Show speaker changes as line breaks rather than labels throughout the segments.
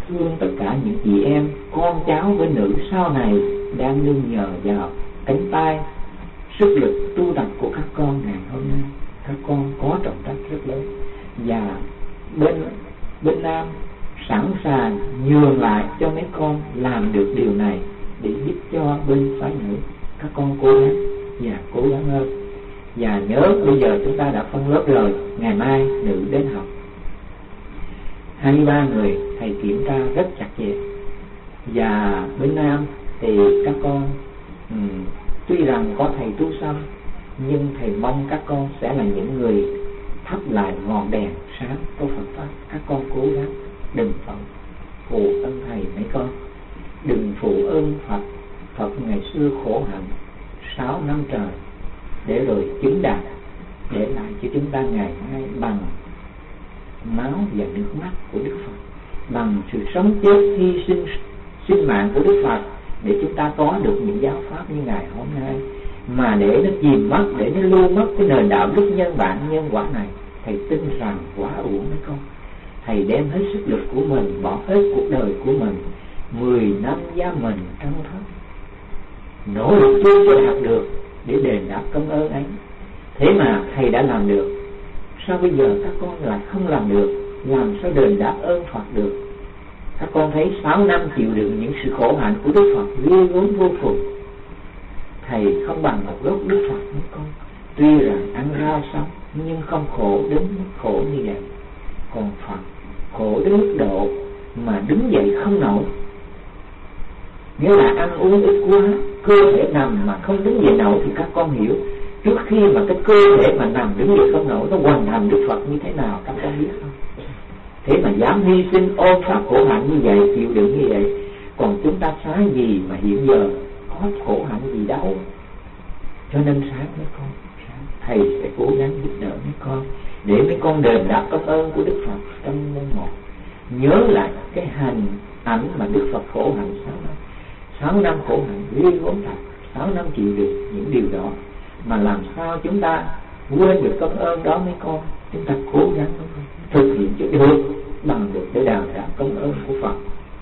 thương tất cả những chị em, con cháu bên nữ sau này đang nương nhờ vào cánh tay, sức lực tu tập của các con ngày hôm nay. Các con có trọng trách rất lớn, và bên Nam sẵn sàng nhường lại cho mấy con làm được điều này để giúp cho bên phái nữ. Các con cố gắng và cố gắng hơn. Và nhớ bây giờ chúng ta đã phân lớp rồi, ngày mai nữ đến học 23 người, thầy kiểm tra rất chặt chẽ. Và bên Nam thì các con tuy rằng có thầy tu sâm, nhưng thầy mong các con sẽ là những người thắp lại ngọn đèn sáng của Phật pháp. Các con cố gắng, đừng phụ ơn thầy mấy con, đừng phụ ơn Phật. Phật ngày xưa khổ hạnh 6 năm trời để rồi chứng đạt, để lại cho chúng ta ngày nay bằng máu và nước mắt của Đức Phật, bằng sự sống chết hy sinh sinh mạng của Đức Phật, để chúng ta có được những giáo pháp như ngày hôm nay. Mà để nó chìm mất, để nó lưu mất cái nền đạo đức nhân bản nhân quả này, thầy tin rằng quá uổng mấy con. Thầy đem hết sức lực của mình, bỏ hết cuộc đời của mình, 10 năm gia mình trong thấp, nỗ lực tu cho đạt được để đền đáp công ơn ấy. Thế mà thầy đã làm được, sao bây giờ các con lại không làm được? Làm sao đền đáp ơn Phật được? Các con thấy 6 năm chịu đựng những sự khổ hạnh của Đức Phật ghê gớm vô cùng. Thầy không bằng một gốc Đức Phật mấy con. Tuy rằng ăn rau sống nhưng không khổ đến mức khổ như vậy. Còn Phật khổ đến mức độ mà đứng dậy không nổi. Nghĩa là ăn uống ít quá, cơ thể nằm mà không đứng dậy nổi. Thì các con hiểu, trước khi mà cái cơ thể mà nằm đứng dậy không nổi, nó hoàn thành Đức Phật như thế nào các con biết không? Thế mà dám hy sinh ôm pháp khổ hạnh như vậy, chịu đựng như vậy. Còn chúng ta xá gì mà hiện giờ có khổ hạnh gì đâu. Cho nên sáng mấy con, thầy sẽ cố gắng giúp đỡ mấy con, để mấy con đền đáp công ơn của Đức Phật trong môn một. Nhớ lại cái hình ảnh mà Đức Phật khổ hạnh 6 năm. 6 năm khổ hạnh ghê gớm thật, 6 năm chịu được những điều đó. Mà làm sao chúng ta quên được công ơn đó mấy con? Chúng ta cố gắng thực hiện cho được, bằng được để đào tạo công ơn của Phật.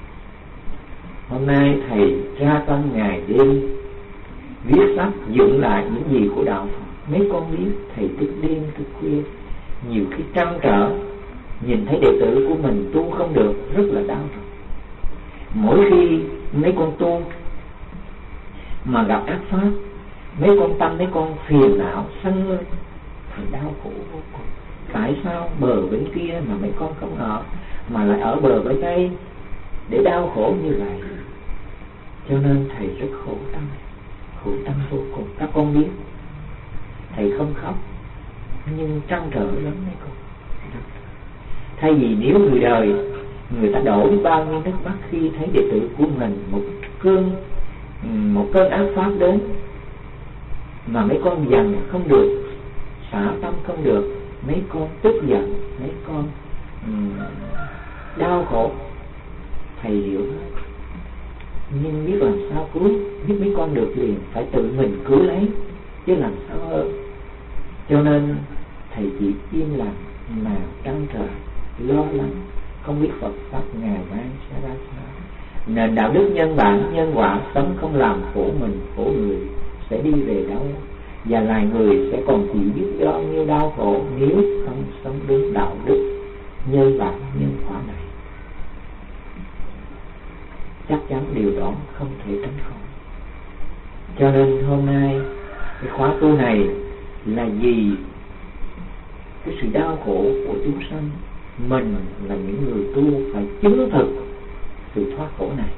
Hôm nay thầy ra tâm ngày đêm viết sách dựng lại những gì của đạo Phật. Mấy con biết thầy thức đêm thức khuya, nhiều khi trăn trở, nhìn thấy đệ tử của mình tu không được rất là đau lòng. Mỗi khi mấy con tu mà gặp ác pháp, mấy con tâm mấy con phiền não sân lên, thầy đau khổ vô cùng. Tại sao bờ bên kia mà mấy con không ở, mà lại ở bờ bên đây để đau khổ như vậy? Cho nên thầy rất khổ tâm vô cùng. Các con biết thầy không khóc, nhưng trăn trở lắm mấy con. Thay vì nếu người đời người ta đổ bao nhiêu nước mắt khi thấy đệ tử của mình một cơn ác pháp đến, mà mấy con dằn không được, xả tâm không được, mấy con tức giận, mấy con đau khổ. Thầy hiểu hết, nhưng biết làm sao cứu, biết mấy con được liền phải tự mình cứu lấy, chứ làm sao hơn. Cho nên thầy chỉ im lặng mà trăn trở, lo lắng, không biết Phật pháp ngày mai sẽ ra sao. Nền đạo đức nhân bản nhân quả sống không làm khổ mình khổ người sẽ đi về đâu, và loài người sẽ còn chỉ biết bao nhiêu đau khổ nếu không sống đúng đạo đức nhân bản nhân quả này. Chắc chắn điều đó không thể tránh khỏi. Cho nên hôm nay cái khóa tu này là vì cái sự đau khổ của chúng sanh. Mình là những người tu phải chứng thực sự thoát khổ này.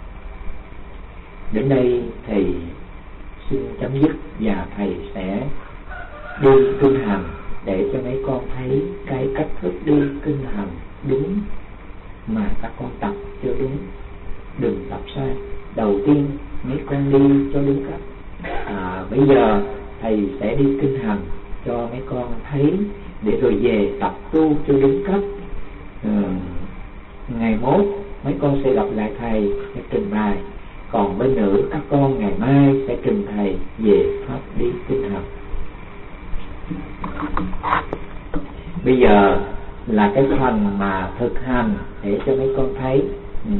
Đến đây thầy xin chấm dứt, và thầy sẽ đi kinh hành để cho mấy con thấy cái cách thức đi kinh hành đúng, mà các con tập cho đúng, đừng tập sai. Đầu tiên mấy con đi cho đúng cách. Bây giờ thầy sẽ đi kinh hành cho mấy con thấy, để rồi về tập tu cho đúng cách. Ngày mốt mấy con sẽ gặp lại thầy sẽ trình bày. Còn bên nữ các con ngày mai sẽ trình thầy về pháp đi kinh hành. Bây giờ là cái phần mà thực hành để cho mấy con thấy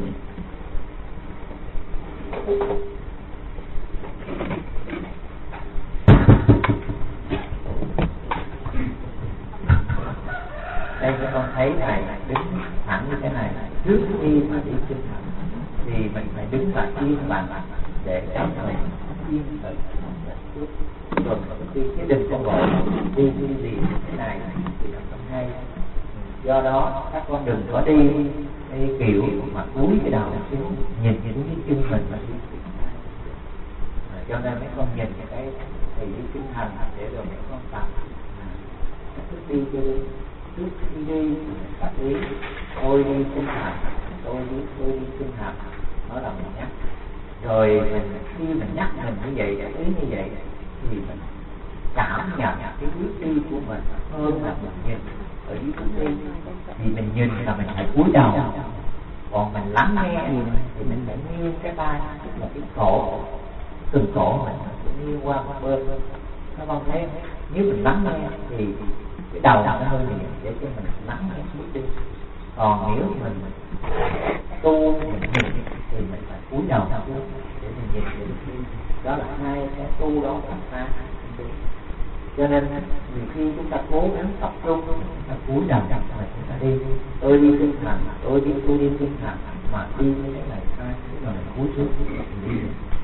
trước khi mà đi kinh hành thì mình phải đứng và yên lặng để cho mình yên tự rồi chứ đừng có gọi đi thế này thì không hay. Do đó các con đừng có đi cái kiểu mà cúi cái đầu xuống nhìn những cái chân mình mà đi. Cho nên mấy con nhìn cái thì đi kinh hành để rồi mấy con tập trước đi trước khi đi tập ý tôi đi kinh hành, tôi đi kinh hành, đó là mình nhắc. Rồi khi mình nhắc mình như vậy, ý như vậy thì mình cảm nhận cái bước đi của mình hơn là mình nhìn ở dưới bước đi. Thì mình nhìn là mình phải cúi đầu, còn mình lắng nghe thì mình phải nghiêng cái vai, tức là cái cổ, từng cổ mình nghiêng qua một bên. Các con thấy nếu mình lắng nghe thì cái đầu nó hơi nhẹ để cho mình lắng nghe bước đi. Còn nếu mình tu mình nhìn thì mình phải cúi đầu xuống để mình nhìn cái bước đi. Đó là hai cái tu đó là hai. Cho nên nhiều khi chúng ta cố gắng tập trung, chúng ta cúi đầu mà chúng ta đi. Tôi đi kinh hành, tôi đi kinh hành mà đi với cái này sai, tức là mình cúi xuống mình đi.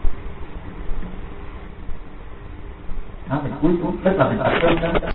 Đó, mình cúi xuống tức là mình tập trung đó.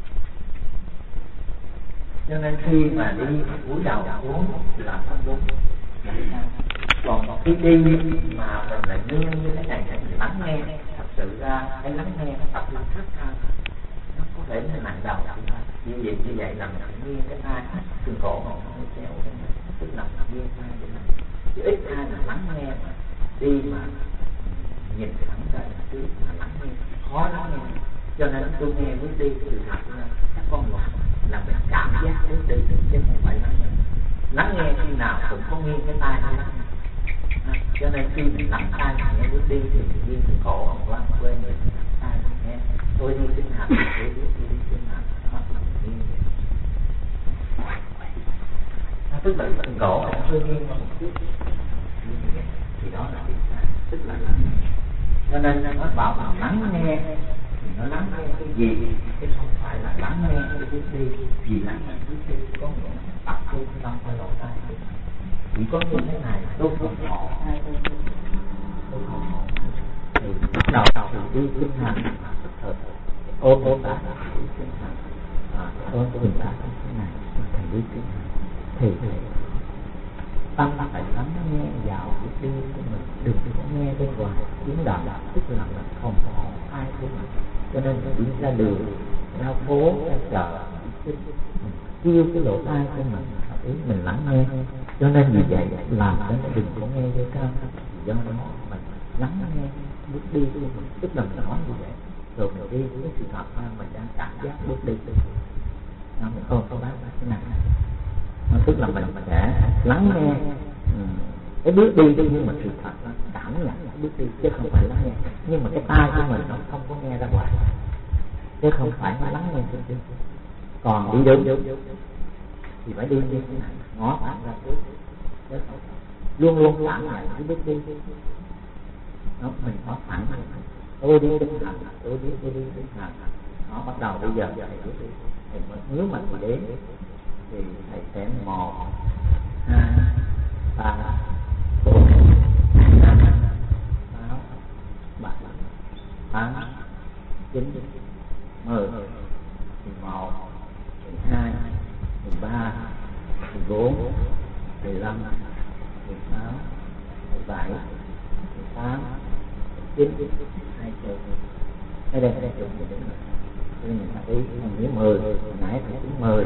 Cho nên khi mà đi cúi đầu xuống là không đúng. Còn khi đi mà mình lại nương như thế này để mình lắng nghe, thật sự ra cái lắng nghe nó tập trung thấp hơn, nó có thể nó nặng đầu. Như vậy là mình phải nghiêng cái tai, xương cổ nó treo lên, tức là nghiêng tai để mình. Chứ ít ai là lắng nghe mà đi mà nhìn thẳng ra trước mà lắng nghe khó lắng nghe. Cho nên tôi nghe bước đi từ thật ra các con là mình cảm giác bước đi chứ không phải lắng nghe. Lắng nghe khi nào cũng có nghiêng cái tai lắng. Cho nên khi mình lắng tai nghe bước đi thì mình nghiêng cái cổ quá quên mình lắng tai nghe. Tôi đi kinh hành, tôi đi kinh hành, hoặc là nghiêng vậy. Tức là phần cổ nó hơi nghiêng một chút, thì đó là cái sai, tức là lắng nghe. Cho nên nó bảo là lắng nghe thì nó lắng nghe cái gì, chứ không phải là lắng nghe cái bước đi. Vì lắng nghe bước đi có nghĩa là tập trung tâm phải lỗ tai. Chỉ có như thế này tôi không khổ, tôi không khổ. Thì bắt đầu thì đi kinh hành, ôm lại đi kinh hành, ôm mình lại thế này, thành đi kinh hành. Thì tâm phải lắng nghe vào bước đi của mình, đừng có nghe bên ngoài tiếng động, tức là mình không có ai của mình. Cho nên đi ra đường, ra phố, ra chợ, mình kêu cái lỗ tai của mình lắng nghe. Cho nên vì vậy làm cho nó đừng có nghe vô cao. Do đó mình lắng nghe bước đi của mình, tức là mình nói như vậy. Rồi mình đi với sự thật ra mình đang cảm giác bước đi. Mình không có bán cái này. Tức là mình sẽ lắng nghe cái bước đi nhưng mà sự thật nó cảm nhận cái bước đi chứ không phải lắng nghe. Nhưng mà cái tai của mình nó không có nghe ra ngoài, chứ không phải nó lắng nghe bước đi. Còn đi đúng thì phải đi như thế này, ngó thẳng ra trước, luôn luôn cảm nhận cái bước đi. Đó, mình ngó thẳng, tôi đi kinh hành, tôi đi kinh hành. Nó bắt đầu bây giờ thầy bước đi, nếu mà thầy đến thì thầy sẽ 1, 2, 3, 4, 5, 6, 7, 8, 9, 10, 11, 12, 13, 14, 15, 16, 17, 18, 19, 20. Ở đây chụp mình đứng rồi. Mình thấy nếu 10, hồi nãy thầy tính 10.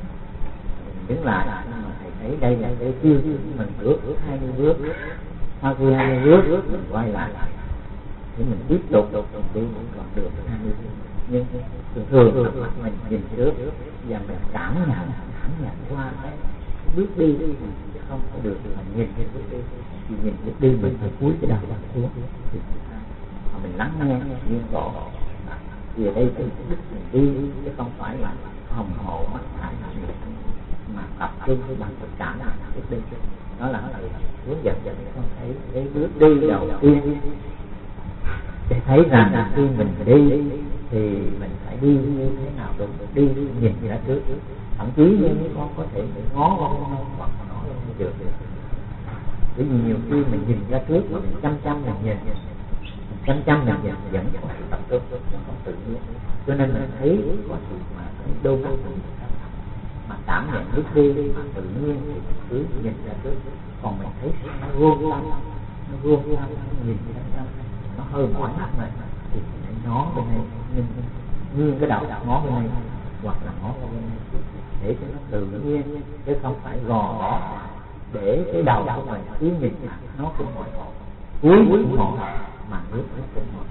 Đứng lại, nhưng mà thầy thấy đây là cái chưa mình bước 20 bước. Sau khi 20 bước mình quay lại thì mình tiếp tục đi cũng còn được 20 bước. Nhưng thường là mình nhìn trước và mình cảm nhận qua cái bước đi thì không có được mà nhìn cái bước đi. Thì nhìn bước đi mình phải cúi cái đầu xuống thì mình lắng nghe nguyên bộ. Thì ở đây cái đức mình đi chứ không phải là hồng hộ mắt phải mà tập trung với bằng tất cả là bước đi. Đó là thầy hướng dẫn cho con thấy cái bước đi đầu tiên để thấy rằng khi mình đi thì mình phải đi như thế nào đúng, đi nhìn ra trước. Thậm chí như con có thể ngó qua hoặc nó được. Bởi vì nhiều khi mình nhìn ra trước mà mình chăm mình nhìn vẫn có sự tập trung, không tự nhiên. Cho nên mình thấy có sự mà đôi mắt mà cảm nhận lúc đi mà tự nhiên thì cứ nhìn ra trước. Còn mình thấy nó vuông lắm, nó nhìn ra nó hơi mỏi mắt này thì mình ngó bên này, nghiêng cái đầu ngó bên này hoặc là ngó bên này để cho nó tự nhiên, chứ không phải gò bó để cái đầu của mình cứ nhìn nó cũng mỏi, cuối cũng mỏi mà nước nó cũng mỏi.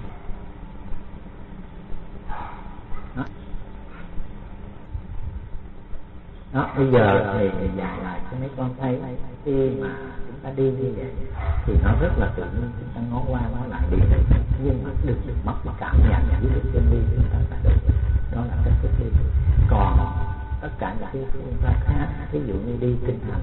Đó, bây giờ thì dạy lại cho mấy con thấy khi mà chúng ta đi như vậy thì nó rất là tự nhiên, chúng ta ngó qua ngó lại đi, nhưng mà được mất cảm nhận với được chân đi chúng ta phải được. Đó là cách thức đi. Còn tất cả những cái phương pháp khác, ví dụ như đi kinh hành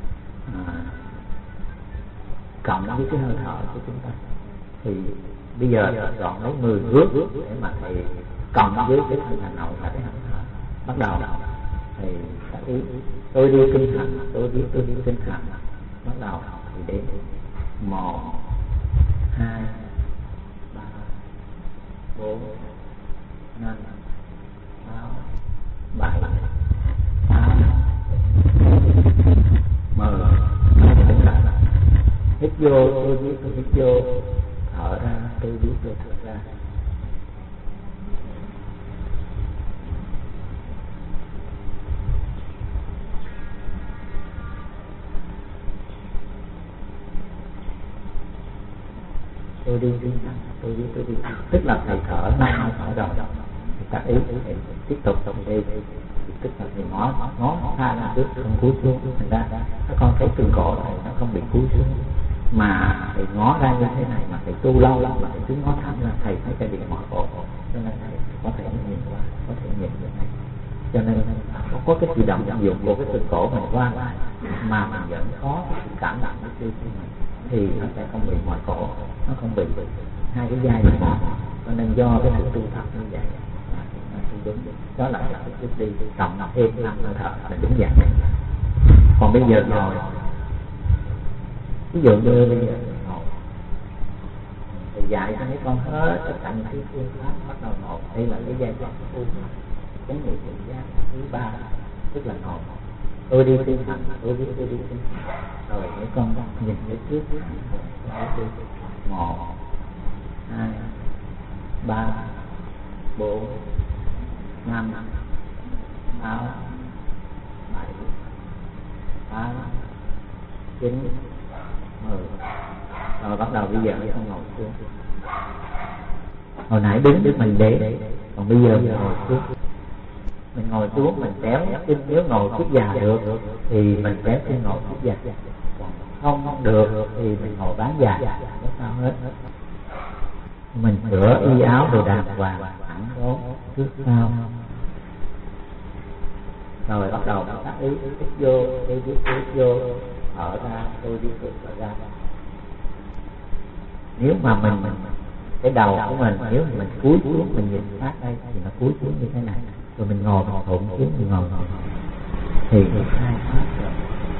cộng với cái hơi thở của chúng ta thì bây giờ chọn lấy 10 bước để mà thầy cộng với cái thân hành nội là cái hơi thở. Bắt đầu thì các ý tôi đi kinh hành, tôi đi kinh hành. Bắt đầu thì đến 1, 2, 3, 4, 5, 6, 7, 8, 10. Hít vô tôi biết tôi hít vô, thở ra tôi biết tôi thở ra. Tôi đi, tức là thầy thở 5 hơi thở rồi. Các ý tiếp tục đi, tức là thầy ngó tha ra trước, không cúi xuống. Thành ra các con thấy từng cổ này nó không bị cúi xuống, mà thầy ngó ra như thế này mà thầy tu lâu lắm mà thầy cứ ngó thẳng ra, thầy thấy cái bị mỏi cổ, cho nên thầy có thể nhìn qua, có thể nhìn như này. Cho nên có cái sự động dụng của cái từng cổ mình qua lại mà mình vẫn có sự cảm nhận được đi thì nó sẽ không bị mỏi cổ, nó không bị hai cái vai này. Cho nên do cái sự tu tập như vậy đúng, đó là cái thức đi cộng thêm 5 hơi thở là đúng vậy. Còn bây giờ ngồi, ví dụ như bây giờ ngồi thì dạy cho mấy con hết tất cả những cái phương pháp bắt đầu ngồi. Đây là cái giai đoạn tu cái người tự giác thứ 3, tức là ngồi. Tôi đi kinh hành, tôi đi kinh hành. Rồi mấy con nhìn cái trước 1, 2, 3, 4, 5, 6, 7, 8, 9, 10. Rồi bắt đầu bây giờ mình không ngồi xuống. Hồi nãy đứng mình để, còn bây giờ mình ngồi xuống. Mình ngồi xuống mình kéo chân, nếu ngồi chút già được thì mình kéo chân ngồi chút già, còn không được thì mình ngồi bán già, không sao hết. Mình sửa y áo đồ đàng hoàng, thẳng đốn trước sau. Rồi bắt đầu các ý hít vô, hít vô, thở ra, tôi đi thở ra. Nếu mà mình cái đầu của mình, nếu mình cúi xuống mình nhìn sát đây thì nó cúi xuống như thế này, rồi mình ngồi thụn xuống, mình ngồi thì cái hai phát rồi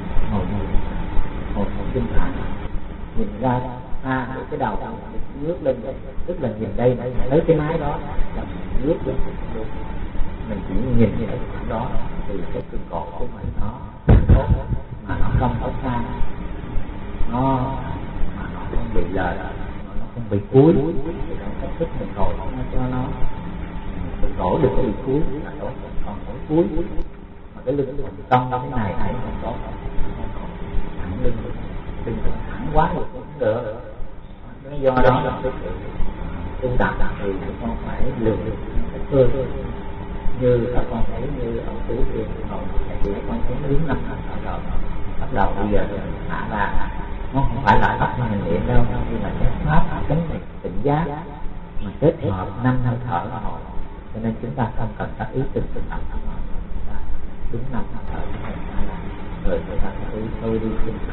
ngồi chân thẳng, nhìn ra cái đầu ngước lên, tức là nhìn đây lấy cái máy đó là ngước lên, mình chỉ nhìn thấy đó từ cái cứng cổ của mình nó tốt mà nó không có xa, nó không bị lệch, nó không bị cúi, thì nó cách thức mình ngồi cho nó cứng cổ được bị cúi là tốt, còn mỗi cúi mà cái lưng mình cong thế này thì không tốt, thẳng lưng thẳng quá được cũng được. Do đó là cái sự tu tập thì con phải lường cái cơ như các con thấy như ông Tú kia ngồi thì con thấy đứng 5 hơi thở rồi, bắt đầu bây giờ thả ra, nó không phải là bắt mình niệm đâu, nhưng mà cái pháp chánh niệm tỉnh giác mà kết hợp 5 hơi thở rồi, cho nên chúng ta không cần các ý từng tập đứng 5 hơi thở rồi chúng ta tôi đi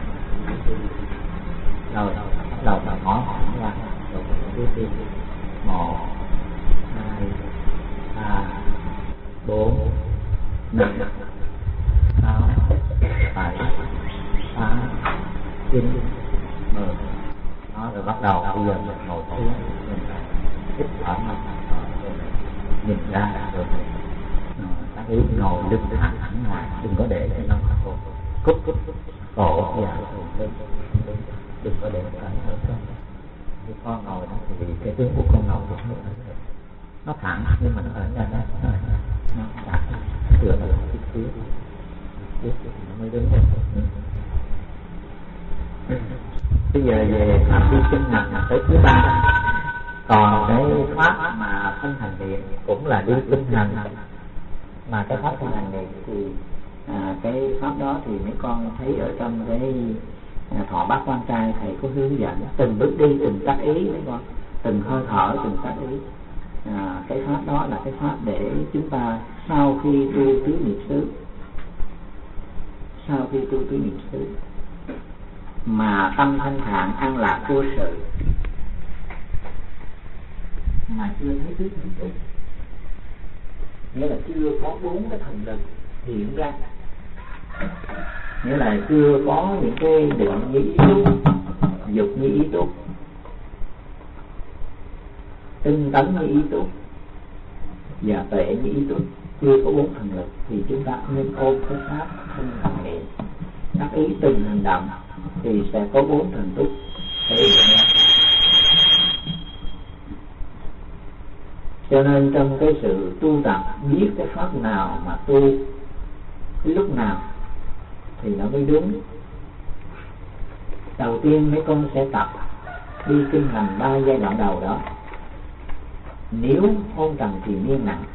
rồi bắt đầu mà ngó thẳng ra rồi tiếp đi 1, 2, 3, 4, 5, 6, 7, 8, 9, Nó rồi bắt đầu bây giờ mình ngồi xuống, mình hít thở mạnh, nhìn ra rồi tác ý ngồi lưng thẳng thẳng ngoài, đừng có để cho nó cút cổ và đừng có để cái ở trong. Khi con ngồi đó thì cái tướng của con ngồi nó thẳng, nhưng mà nó ở ra đó nó đã tựa ở cái phía nó mới đứng được. Bây giờ về pháp đi kinh hành tới thứ 3. Còn cái pháp mà thân hành niệm cũng là đi kinh hành, mà cái pháp thân hành niệm thì cái pháp đó thì mấy con thấy ở trong cái Thọ Bát Quan Trai thầy có hướng dẫn từng bước đi, từng tác ý mấy con, từng hơi thở, từng tác ý. Cái pháp đó là cái pháp để chúng ta sau khi tu tứ niệm xứ, sau khi tu tứ niệm xứ mà tâm thanh thản an lạc vô sự, mà chưa thấy tứ niệm xứ, nghĩa là chưa có 4 cái thần lực hiện ra, nghĩa là chưa có những cái định như ý túc, dục như ý túc, tinh tấn như ý túc và tuệ như ý túc, chưa có 4 thần lực, thì chúng ta nên ôm cái pháp thân hành niệm, đắc ý từng hành động thì sẽ có 4 thần túc thể hiện ra. Cho nên trong cái sự tu tập, biết cái pháp nào mà tu cái lúc nào thì nó mới đúng. Đầu tiên mấy con sẽ tập đi kinh hành 3 giai đoạn đầu đó. Nếu hôn trầm thì niên nặng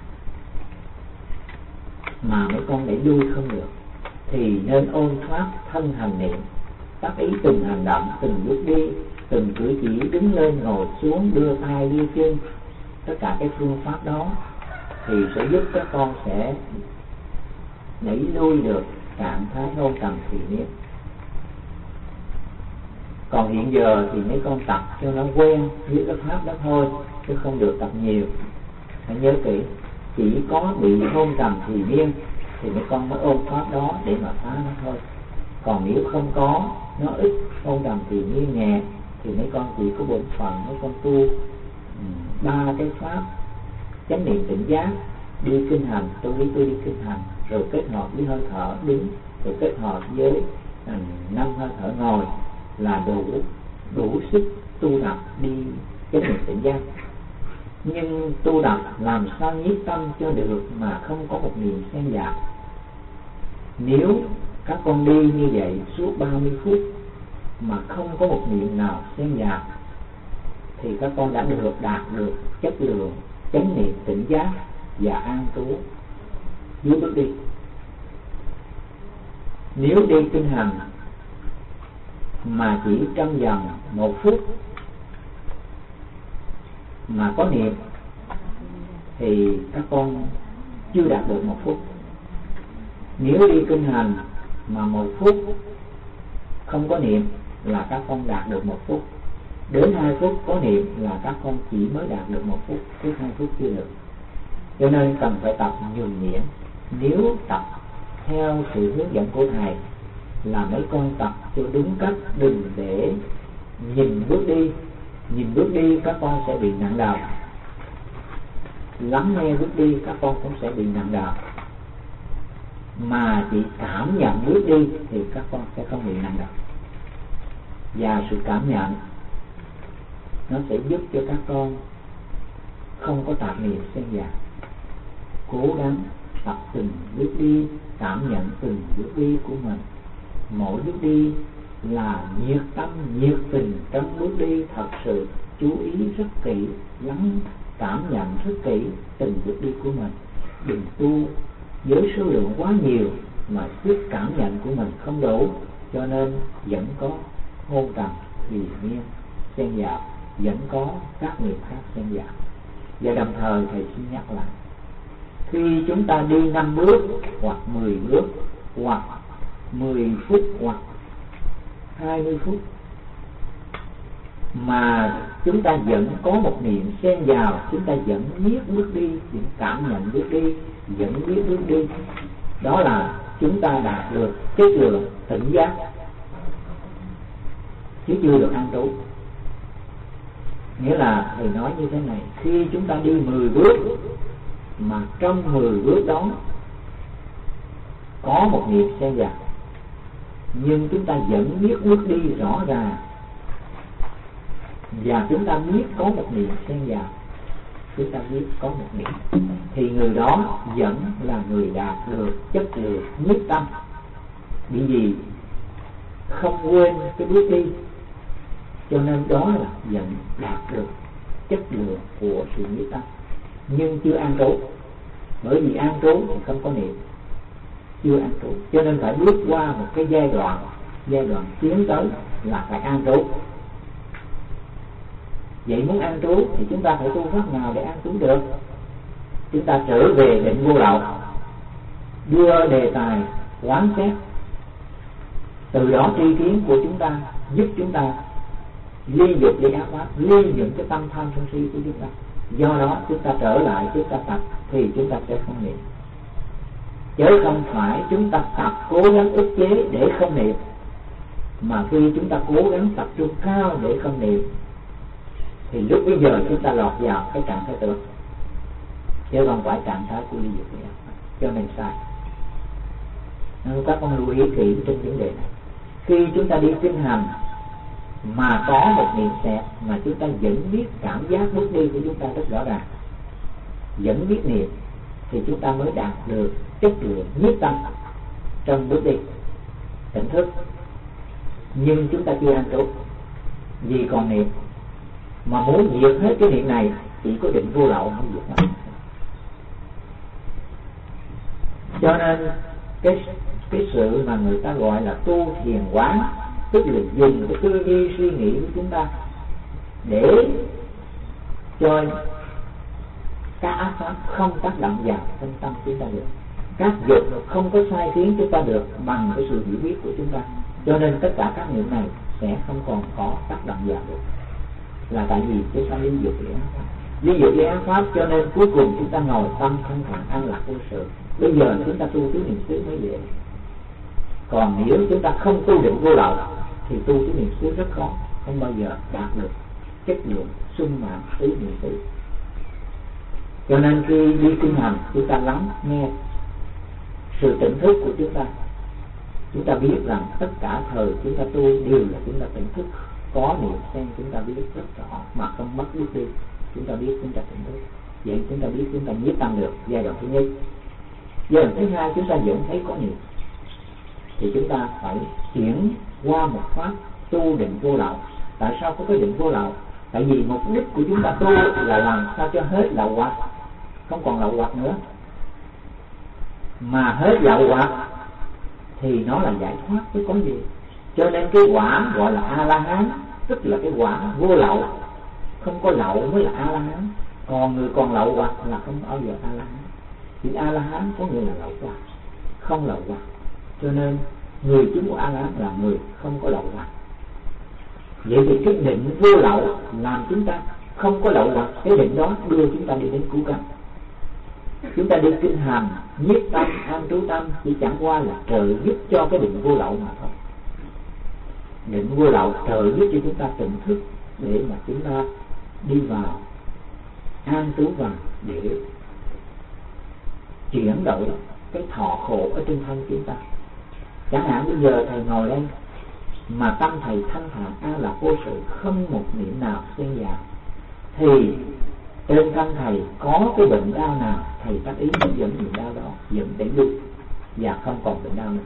mà mấy con để vui không được thì nên ôn pháp thân hành niệm, tác ý từng hành động, từng bước đi, từng cử chỉ, đứng lên ngồi xuống, đưa tay đưa chân, tất cả cái phương pháp đó thì sẽ giúp các con sẽ đẩy lui được trạng thái hôn trầm thì niên. Còn hiện giờ thì mấy con tập cho nó quen với cái pháp đó thôi, chứ không được tập nhiều. Hãy nhớ kỹ, chỉ có bị hôn trầm thì niên thì mấy con mới ôn pháp đó để mà phá nó thôi. Còn nếu không có, nó ít hôn trầm thì niên nhẹ thì mấy con chỉ có bổn phận mấy con tu 3 cái pháp chánh niệm tỉnh giác, đi kinh hành, tu đi kinh hành, rồi kết hợp với hơi thở đứng, rồi kết hợp với 5 hơi thở ngồi là đủ sức tu tập đi chánh niệm tỉnh giác. Nhưng tu tập làm sao nhiếp tâm cho được mà không có một niệm xen dạp. Nếu các con đi như vậy suốt 30 phút mà không có một niệm nào xen dạp thì các con đã đạt được chất lượng chánh niệm tỉnh giác và an trú dưới bước đi. Nếu đi kinh hành mà chỉ trong vòng 1 phút mà có niệm thì các con chưa đạt được 1 phút. Nếu đi kinh hành mà 1 phút không có niệm là các con đạt được 1 phút. Đến 2 phút có niệm là các con chỉ mới đạt được 1 phút, chứ 2 phút chưa được. Cho nên cần phải tập nhuần nhuyễn. Nếu tập theo sự hướng dẫn của thầy là mấy con tập cho đúng cách, đừng để nhìn bước đi. Nhìn bước đi các con sẽ bị nặng đầu, lắng nghe bước đi các con cũng sẽ bị nặng đầu. Mà chỉ cảm nhận bước đi thì các con sẽ không bị nặng đầu. Và sự cảm nhận nó sẽ giúp cho các con không có tạp niệm xen dạp. Cố gắng tập từng bước đi, cảm nhận từng bước đi của mình. Mỗi bước đi là nhiệt tâm, nhiệt tình trong bước đi, thật sự chú ý rất kỹ, lắng cảm nhận rất kỹ từng bước đi của mình. Đừng tu với số lượng quá nhiều mà sức cảm nhận của mình không đủ, cho nên vẫn có hôn trầm thì niên xen dạo, vẫn có các nghiệp khác xen dạo. Và đồng thời thầy xin nhắc lại, khi chúng ta đi 5 bước hoặc 10 bước hoặc 10 phút hoặc 20 phút mà chúng ta vẫn có một niệm xen vào, chúng ta vẫn biết bước đi, vẫn cảm nhận bước đi, vẫn biết bước đi, đó là chúng ta đạt được chất lượng tỉnh giác.
chứ chưa được an trú. Nghĩa là thầy nói như thế này, khi chúng ta đi 10 bước mà trong 10 bước đó có một nghiệp xen vào, nhưng chúng ta vẫn biết bước đi rõ ràng và chúng ta biết có một niệm xen vào, chúng ta biết có một niệm, thì người đó vẫn là người đạt được chất lượng nhiếp tâm. Bởi vì không quên cái bước đi, cho nên đó là vẫn đạt được chất lượng của sự nhiếp tâm, nhưng chưa an trú. Bởi vì an trú thì không có niệm, chưa an trú, cho nên phải bước qua một cái giai đoạn tiến tới là phải an trú. Vậy muốn an trú thì chúng ta phải tu pháp nào để an trú được? Chúng ta trở về định vô lậu, đưa đề tài quán xét, từ đó tri kiến của chúng ta giúp chúng ta ly dục ly ác pháp, ly những cái tâm tham sân si của chúng ta. Do đó chúng ta trở lại, chúng ta tập thì chúng ta sẽ không niệm, chứ không phải chúng ta tập cố gắng ức chế để không niệm, mà khi chúng ta cố gắng tập trung cao để không niệm thì lúc bây giờ chúng ta lọt vào cái trạng thái tưởng, chứ không phải trạng thái của ly dục ly ác pháp, cho nên sai. Nên các con lưu ý kỹ trên vấn đề này. Khi chúng ta đi kinh hành mà có một niệm xẹt mà chúng ta vẫn biết cảm giác bước đi của chúng ta rất rõ ràng, vẫn biết niệm, thì chúng ta mới đạt được chất lượng nhiếp tâm trong bước đi tỉnh thức. Nhưng chúng ta chưa an trú vì còn niệm, mà muốn diệt hết cái niệm này chỉ có định vô lậu không diệt hết. Cho nên cái sự mà người ta gọi là tu thiền quán, tức là dùng cái tư duy suy nghĩ của chúng ta để cho các ác pháp không tác động vào trong tâm chúng ta được, các dục không có sai khiến chúng ta được bằng cái sự hiểu biết của chúng ta. Cho nên tất cả các niệm này sẽ không còn có tác động vào được, là tại vì chúng ta ly dục ly ác pháp. Ly dục ly ác pháp cho nên cuối cùng chúng ta ngồi tâm thanh thản an lạc vô sự. Bây giờ chúng ta tu tứ niệm xứ mới dễ. Còn nếu chúng ta không tu định vô lậu thì tu tứ niệm xứ rất khó, không bao giờ đạt được chất lượng sung mãn tứ niệm xứ. Cho nên khi đi kinh hành, chúng ta lắng nghe sự tỉnh thức của chúng ta biết rằng tất cả thời chúng ta tu đều là chúng ta tỉnh thức, có niệm xen chúng ta biết rất rõ mà không mất bước đi, chúng ta biết chúng ta tỉnh thức. Vậy chúng ta biết chúng ta nhiếp tâm được giai đoạn thứ nhất. Giai đoạn thứ hai chúng ta vẫn thấy có niệm, thì chúng ta phải chuyển qua một pháp tu định vô lậu. Tại sao có cái định vô lậu? Tại vì mục đích của chúng ta tu là làm sao cho hết lậu hoặc, không còn lậu hoặc nữa. Mà hết lậu hoặc thì nó là giải thoát chứ có gì. Cho nên cái quả gọi là A-la-hán, tức là cái quả vô lậu, không có lậu mới là A-la-hán. Còn người còn lậu hoặc là không bao giờ A-la-hán. Thì A-la-hán có nghĩa là lậu hoặc, không lậu hoặc. Cho nên người chứng của A-la-hán là người không có lậu hoặc. Vậy thì cái định vô lậu làm chúng ta không có lậu hoặc, cái định đó đưa chúng ta đi đến cứu cánh. Chúng ta đi kinh hành, nhiếp tâm, an trú tâm chỉ chẳng qua là trợ giúp cho cái định vô lậu mà thôi. Định vô lậu trợ giúp cho chúng ta tỉnh thức để mà chúng ta đi vào an trú vào, để chuyển đổi cái thọ khổ ở trên thân chúng ta. Chẳng hạn bây giờ thầy ngồi đây mà tâm thầy thanh thản an lạc vô sự, không một niệm nào xen vào, thì trên thân thầy có cái bệnh đau nào thầy tác ý dẫn bệnh đau đó dẫn đẩy lui và không còn bệnh đau nữa.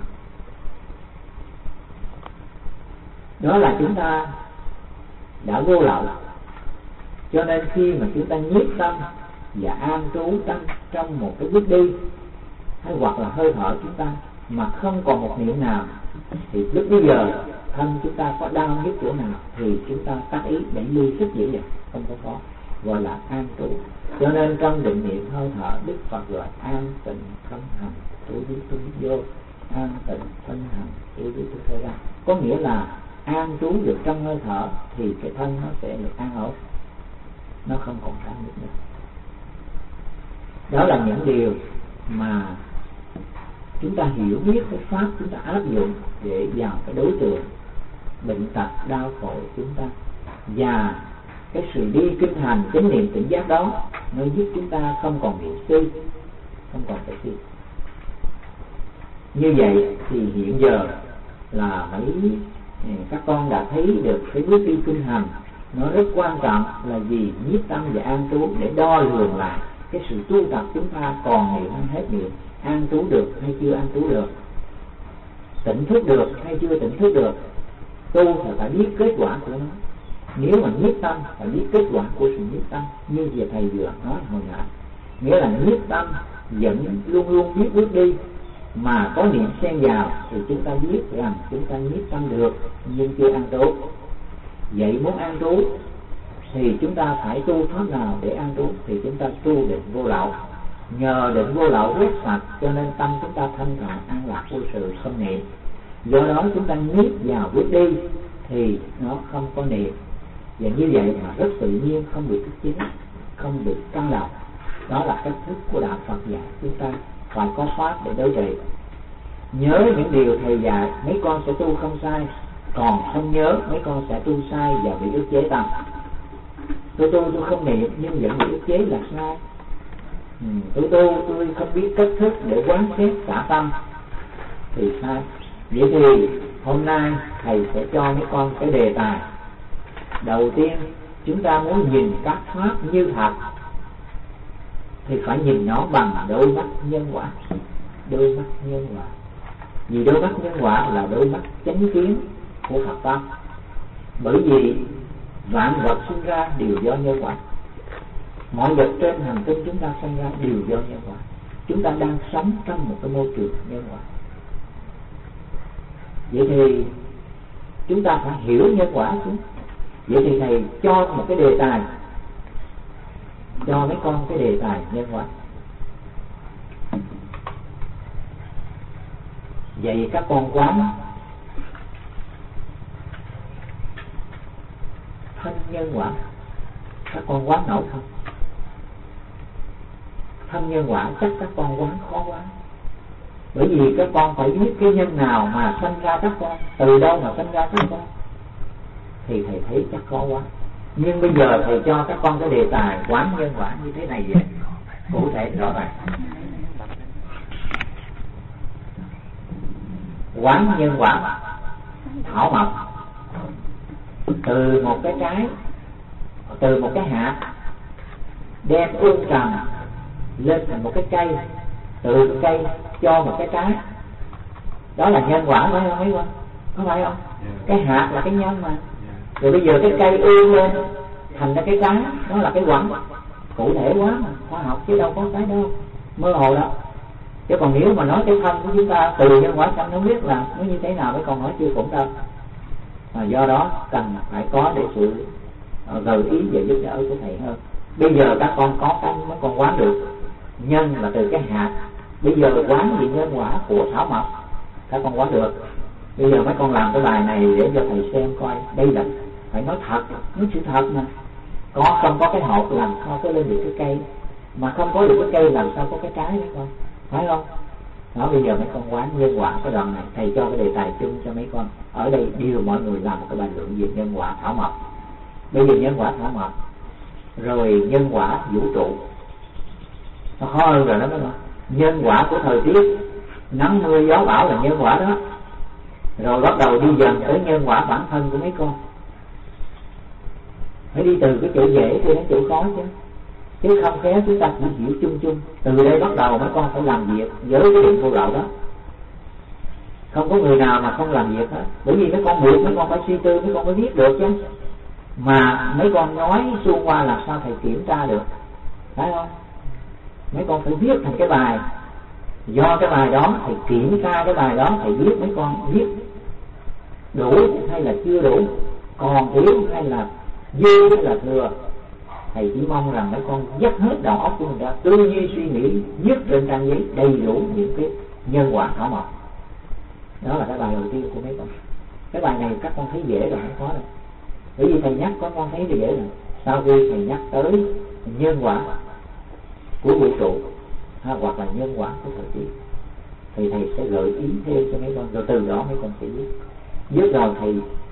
Đó là chúng ta đã vô lậu. Cho nên khi mà chúng ta nhiếp tâm và an trú tâm trong một cái bước đi hay hoặc là hơi thở chúng ta mà không còn một niệm nào, thì lúc bây giờ thân chúng ta có đau nhức chỗ nào thì chúng ta tác ý đẩy lui rất dễ dàng, không có gọi là an trú. Cho nên trong định niệm hơi thở, Đức Phật gọi an tịnh thân hành tu viết tu vô, an tịnh thân hành tu viết tu ra. Có nghĩa là an trú được trong hơi thở thì cái thân nó sẽ được an ổn, nó không còn đau nhức nữa. Đó là những điều mà chúng ta hiểu biết cái pháp chúng ta áp dụng để vào cái đối tượng bệnh tật đau khổ chúng ta. Và cái sự đi kinh hành chánh niệm tỉnh giác đó nó giúp chúng ta không còn bị suy, không còn phải suy. Như vậy thì hiện giờ là các con đã thấy được cái bước đi kinh hành nó rất quan trọng là gì? Nhiếp tâm và an trú để đo lường lại cái sự tu tập chúng ta còn niệm hay hết niệm, an trú được hay chưa an trú được, tỉnh thức được hay chưa tỉnh thức được. Tu thì phải biết kết quả của nó. Nếu mà nhiếp tâm phải biết kết quả của sự nhiếp tâm, như giờ thầy vừa nói hồi nãy, nghĩa là nhiếp tâm vẫn luôn luôn biết bước đi, mà có niệm xen vào thì chúng ta biết rằng chúng ta nhiếp tâm được nhưng chưa an trú. Vậy muốn an trú thì chúng ta phải tu pháp nào để an trú? Thì chúng ta tu định vô lậu. Nhờ định vô lậu quét sạch cho nên tâm chúng ta thanh thản an lạc vô sự không niệm. Do đó chúng ta nhiếp vào bước đi thì nó không có niệm. Và như vậy mà rất tự nhiên, không bị kích chính, không bị căng đầu. Đó là cách thức của đạo Phật dạy chúng ta phải có pháp để đối trị. Nhớ những điều thầy dạy, mấy con sẽ tu không sai. Còn không nhớ, mấy con sẽ tu sai và bị ức chế tâm. Tôi không niệm nhưng vẫn bị ức chế là sai. Tôi không biết cách thức để quán xét cả tâm thì sai. Vậy thì hôm nay thầy sẽ cho mấy con cái đề tài. Đầu tiên chúng ta muốn nhìn các pháp như thật thì phải nhìn nó bằng đôi mắt nhân quả. Đôi mắt nhân quả. Vì đôi mắt nhân quả là đôi mắt chánh kiến của Phật pháp. Bởi vì vạn vật sinh ra đều do nhân quả. Mọi vật trên hành tinh chúng ta sinh ra đều do nhân quả. Chúng ta đang sống trong một cái môi trường nhân quả. Vậy thì chúng ta phải hiểu nhân quả chứ. Vậy thì thầy cho một cái đề tài, cho mấy con cái đề tài nhân quả. Vậy các con quán thân nhân quả, các con quán nổi không? Thân nhân quả chắc các con quán khó quán. Bởi vì các con phải biết cái nhân nào mà sanh ra các con, từ đâu mà sanh ra các con, thì thầy thấy chắc khó quá. Nhưng bây giờ thầy cho các con cái đề tài quán nhân quả như thế này vậy, cụ thể rõ ràng. Quán nhân quả thảo mộc, từ một cái trái, từ một cái hạt đem ương trầm lên thành một cái cây, từ cái cây cho một cái trái. Đó là nhân quả phải không mấy con? Có phải không? Cái hạt là cái nhân mà. Rồi bây giờ cái cây ương lên thành ra cái trái, đó là cái quả. Cụ thể quá mà, khoa học chứ đâu có cái đâu mơ hồ đâu. Chứ còn nếu mà nói cái thân của chúng ta từ nhân quả sanh, nó biết là nó như thế nào mấy con nói chưa cũng đâu. Mà do đó cần phải có để sự gợi ý và giúp đỡ của thầy hơn. Bây giờ các con có cái mấy con quán được. Nhân là từ cái hạt. Bây giờ quán về nhân quả của thảo mộc, các con quán được. Bây giờ mấy con làm cái bài này để cho thầy xem coi. Đây là phải nói thật, nói sự thật mà. Có không có cái hột làm sao có lên được cái cây, mà không có được cái cây làm sao có cái trái mấy con, phải không? Đó, bây giờ mấy con quán nhân quả cái đoạn này thầy cho cái đề tài chung cho mấy con. Ở đây điều mọi người làm một cái bài luận về nhân quả thảo mộc. Bây giờ nhân quả thảo mộc, rồi nhân quả vũ trụ. Nó khó hơn rồi đó mấy con. Nhân quả của thời tiết, nắng mưa gió bão là nhân quả đó. Rồi bắt đầu đi dần tới nhân quả bản thân của mấy con. Phải đi từ cái chỗ dễ tới đến chỗ khó chứ. Chứ không khéo chúng ta chỉ hiểu chung chung. Từ đây bắt đầu mấy con phải làm việc với cái định vô lậu đó. Không có người nào mà không làm việc hết. Bởi vì mấy con buộc mấy con phải suy tư, mấy con mới biết được chứ. Mà mấy con nói suông qua làm sao thầy kiểm tra được, phải không? Mấy con phải viết thành cái bài. Do cái bài đó thầy kiểm tra cái bài đó, thầy biết mấy con viết đủ hay là chưa đủ, còn thiếu hay là dư hay là thừa. Thầy chỉ mong rằng mấy con dắt hết đầu óc của mình ra, tư duy suy nghĩ, viết trên trang giấy đầy đủ những cái nhân quả thảo mộc. Đó là cái bài đầu tiên của mấy con. Cái bài này các con thấy dễ rồi, không khó đâu. Bởi vì thầy nhắc con thấy dễ rồi. Sau khi thầy nhắc tới nhân quả của vũ trụ hoặc là nhân quả của thời tiết, thì thầy sẽ gợi ý thêm cho mấy con, rồi từ đó mấy con sẽ biết. Biết rồi thầy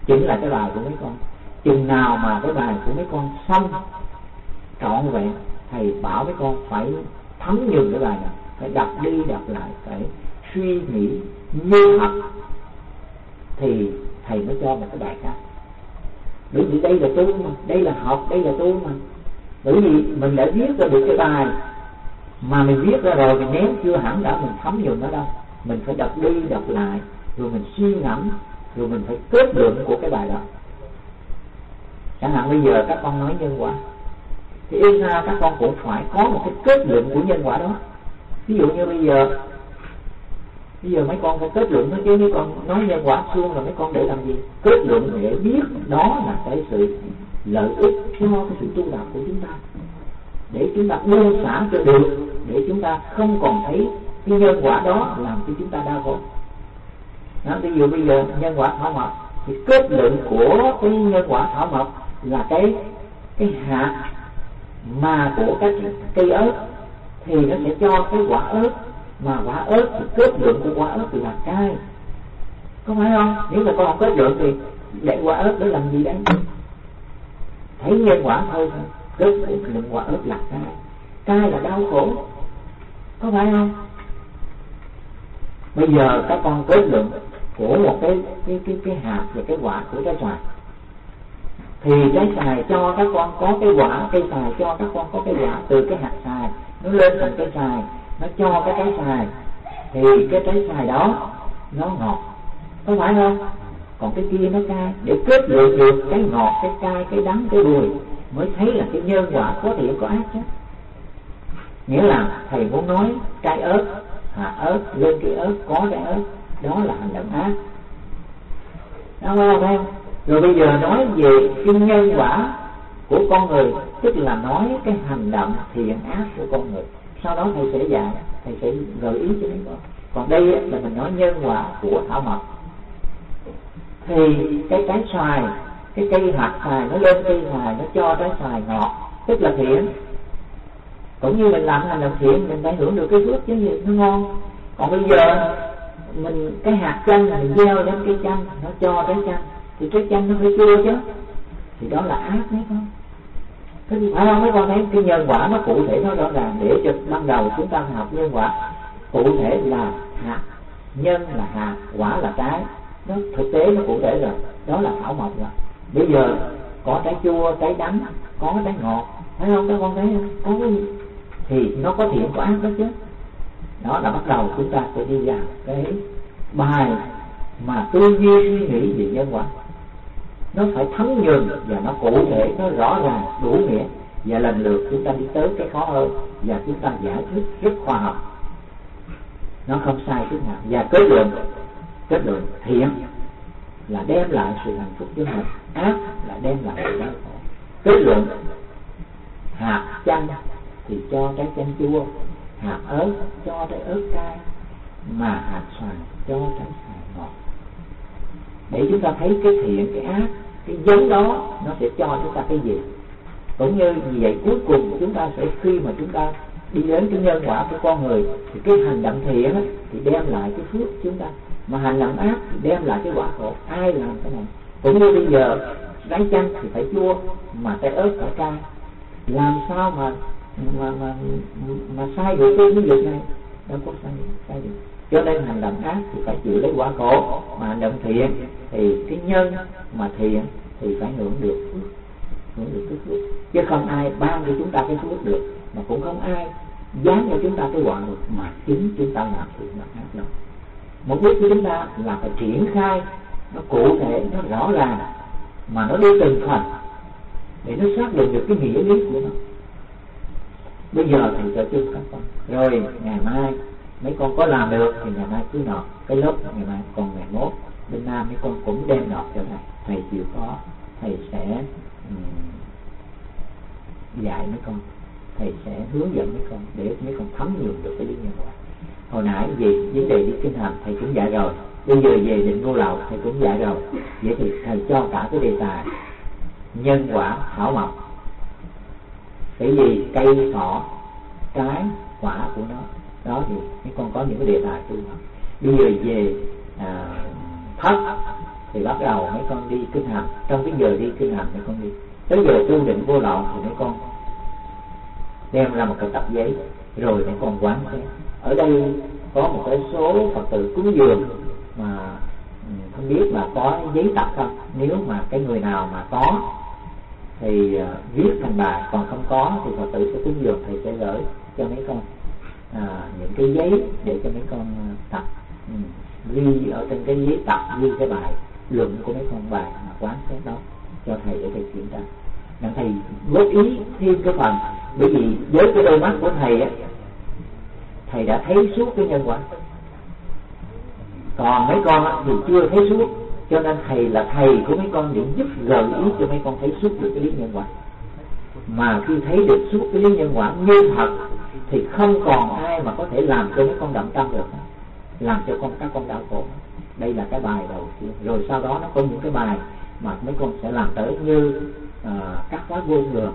chỉnh lại cái bài của mấy con. Chừng nào mà cái bài của mấy con xong trọn vẹn, thầy bảo mấy con phải thấm nhuần cái bài này, phải đọc đi đọc lại, phải suy nghĩ như thật, thì thầy mới cho một cái bài khác. Bởi vì đây là tu mà, đây là học, đây là tu mà. Bởi vì mình đã viết ra được cái bài, mà mình viết ra rồi mình ném chưa hẳn đã mình thấm nhuần nó đâu. Mình phải đọc đi đọc lại, rồi mình suy ngẫm, rồi mình phải kết luận của cái bài đó. Chẳng hạn bây giờ các con nói nhân quả, thì ít ra các con cũng phải có một cái kết luận của nhân quả đó. Ví dụ như bây giờ mấy con phải kết luận thôi chứ, mấy con nói nhân quả xuông là mấy con để làm gì? Kết luận để biết đó là cái sự lợi ích cho cái sự tu đạo của chúng ta, để chúng ta buông xả cho được, để chúng ta không còn thấy cái nhân quả đó làm cho chúng ta đau khổ. Ví dụ bây giờ nhân quả thảo mộc, thì kết luận của cái nhân quả thảo mộc là cái hạt mà của các cây ớt, thì nó sẽ cho cái quả ớt, mà quả ớt thì kết luận của quả ớt là cay, có phải không? Nếu mà con không kết luận thì để quả ớt để làm gì đấy? Thấy nhân quả thôi, kết luận quả ớt là cay, cay là đau khổ, có phải không? Bây giờ các con kết luận của một cái hạt và cái quả của trái xoài, thì trái xoài cho các con có cái quả, cây xoài cho các con có cái quả, từ cái hạt xoài nó lên thành cái xoài, nó cho cái trái xoài, thì cái trái xoài đó nó ngọt, có phải không? Còn cái kia nó cay. Để kết luận được cái ngọt, cái cay, cái đắng, cái bùi mới thấy là cái nhân quả có thiện có ác chứ. Nghĩa là thầy muốn nói trái ớt, hạt ớt lên cái ớt, có trái ớt, đó là hành động ác, đó phải không? Rồi bây giờ nói về cái nhân quả của con người, tức là nói cái hành động thiện ác của con người. Sau đó thầy sẽ dạy, thầy sẽ gợi ý cho mấy con. Còn đây là mình nói nhân quả của thảo mộc. Thì cái trái xoài, cái cây hạt xoài nó lên cây xoài, nó cho trái xoài ngọt, tức là thiện. Cũng như mình làm hành động thiện, mình phải hưởng được cái phước chứ gì, nó ngon. Còn bây giờ mình cái hạt chanh mình gieo lên cây chanh, nó cho trái chanh, thì trái chanh nó phải chua chứ, thì đó là ác mấy con. Thế thì phải không mấy con thấy cái nhân quả nó cụ thể, nó rõ ràng. Để cho ban đầu chúng ta học nhân quả cụ thể là hạt, nhân là hạt, quả là trái, nó thực tế nó cụ thể rồi, đó là thảo mộc rồi. Bây giờ có trái chua, trái đắng, có trái ngọt, thấy không? Các con thấy không? Có cái gì thì nó có thiện có ác đó chứ. Đó là bắt đầu chúng ta sẽ đi vào cái bài mà tư duy suy nghĩ về nhân quả. Nó phải thấm nhuần và nó cụ thể, nó rõ ràng, đủ nghĩa. Và lần lượt chúng ta đi tới cái khó hơn, và chúng ta giải thích rất khoa học, nó không sai chút nào. Và kết luận thiện là đem lại sự hạnh phúc cho mình, ác là đem lại sự đau khổ. Kết luận hạt chanh thì cho trái chanh chua, hạt ớt cho trái ớt cay, mà hạt xoài cho trái xoài ngọt. Để chúng ta thấy cái thiện, cái ác, cái giống đó nó sẽ cho chúng ta cái gì. Cũng như vậy, cuối cùng chúng ta sẽ, khi mà chúng ta đi đến cái nhân quả của con người, thì cái hành động thiện ấy, thì đem lại cái phước chúng ta, mà hành động ác thì đem lại cái quả khổ. Ai làm cái này? Cũng như bây giờ trái chanh thì phải chua, mà trái ớt phải cay. Làm sao mà sai được cái việc này? Đâu có sai được. Cho nên hành động ác thì phải chịu lấy quả khổ, mà hành động thiện thì cái nhân mà thiện thì phải hưởng được cái phước. Chứ không ai ban cho chúng ta cái phước được, mà cũng không ai dán cho chúng ta cái quả được, mà chính chúng ta làm thiện làm ác đâu. Mục đích của chúng ta là phải triển khai nó cụ thể, nó rõ ràng, mà nó đi từng phần để nó xác định được cái nghĩa lý của nó. Bây giờ thầy cho chung các con, rồi ngày mai mấy con có làm được thì ngày mai cứ nộp cái lớp ngày mai. Còn ngày mốt bên Nam mấy con cũng đem nộp cho thầy chịu khó, thầy sẽ dạy mấy con, thầy sẽ hướng dẫn mấy con để mấy con thấm nhuần được cái lý nhân quả. Hồi nãy về vấn đề đi kinh hành thầy cũng dạy rồi, bây giờ về định vô lậu thầy cũng dạy rồi. Vậy thì thầy cho cả cái đề tài nhân quả thảo mộc, cái gì cây cỏ trái quả của nó đó, thì mấy con có những cái đề tài tu học. Bây giờ về thất thì bắt đầu mấy con đi kinh hành. Trong cái giờ đi kinh hành mấy con đi, tới giờ tu định vô lậu thì mấy con đem ra một cái tập giấy rồi mấy con quán xét. Ở đây có một cái số Phật tử cúng dường mà không biết là có giấy tập không. Nếu mà cái người nào mà có thì viết thành bài, còn không có thì Phật tử sẽ cúng dường, thầy sẽ gửi cho mấy con những cái giấy để cho mấy con tập, ghi ở trên cái giấy tập, ghi cái bài luận của mấy con bài mà quán xét đó cho thầy để thầy kiểm tra. Nên thầy góp ý thêm cái phần, bởi vì với cái đôi mắt của thầy á, thầy đã thấy suốt cái nhân quả, còn mấy con thì chưa thấy suốt, cho nên thầy là thầy của mấy con để giúp gợi ý cho mấy con thấy suốt được cái lý nhân quả. Mà khi thấy được suốt cái lý nhân quả như thật thì không còn ai mà có thể làm cho mấy con động tâm được, làm cho các con đau khổ. Đây là cái bài đầu tiên. Rồi sau đó nó có những cái bài mà mấy con sẽ làm tới như các pháp vô thường,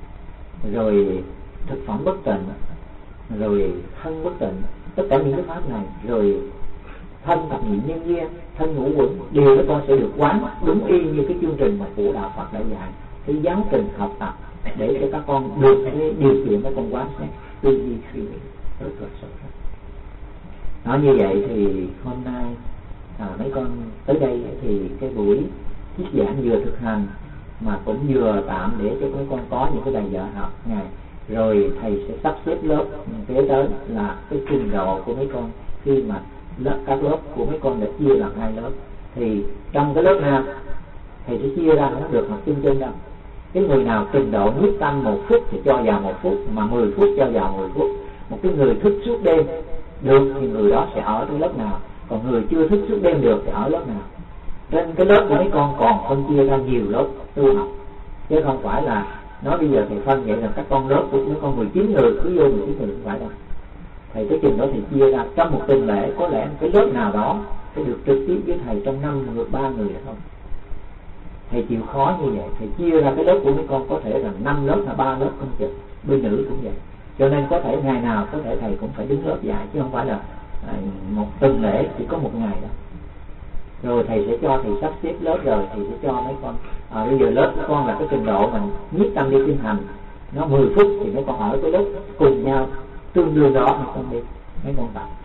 rồi thực phẩm bất tịnh, rồi thân bất tịnh, tất cả những cái pháp này, rồi thân thập nhị nhân duyên, thân ngũ quẩn, đều các con sẽ được quán đúng y như cái chương trình mà của đạo Phật đã dạy, cái giáo trình học tập để cho các con được cái điều kiện các con quán xét tư duy suy nghĩ rất là sâu sắc. Nói như vậy thì hôm nay mấy con tới đây thì cái buổi thuyết giảng vừa thực hành mà cũng vừa tạm để cho mấy con có những cái bài vở học ngày, rồi thầy sẽ sắp xếp lớp kế tới là cái trình độ của mấy con. Khi mà các lớp của mấy con đã chia làm 2 lớp thì trong cái lớp nào thầy sẽ chia ra nó được học chân đâu. Cái người nào trình độ nhiếp tâm 1 phút thì cho vào 1 phút, mà 10 phút cho vào 10 phút. Một cái người thức suốt đêm được thì người đó sẽ ở cái lớp nào, còn người chưa thức suốt đêm được thì ở lớp nào. Trên cái lớp của mấy con còn phân chia ra nhiều lớp tu học, chứ không phải là nói bây giờ thầy phân vậy là các con lớp của mấy con 19 người cứ vô 19 người, không phải đâu. Thầy cái chừng đó thầy chia ra trong một tuần lễ có lẽ cái lớp nào đó sẽ được trực tiếp với thầy trong 3 người thôi. Thầy chịu khó như vậy, thầy chia ra cái lớp của mấy con có thể là 5 lớp hay 3 lớp không chừng, bên nữ cũng vậy. Cho nên có thể ngày nào có thể thầy cũng phải đứng lớp dạy, chứ không phải là một tuần lễ chỉ có 1 ngày đâu. Rồi thầy sẽ cho, thầy sắp xếp lớp rồi thầy sẽ cho mấy con bây giờ lớp của con là cái trình độ mình nhiếp tâm đi kinh hành nó 10 phút thì mấy con ở cái lớp cùng nhau tương đương đó mấy con đi, mấy con tập.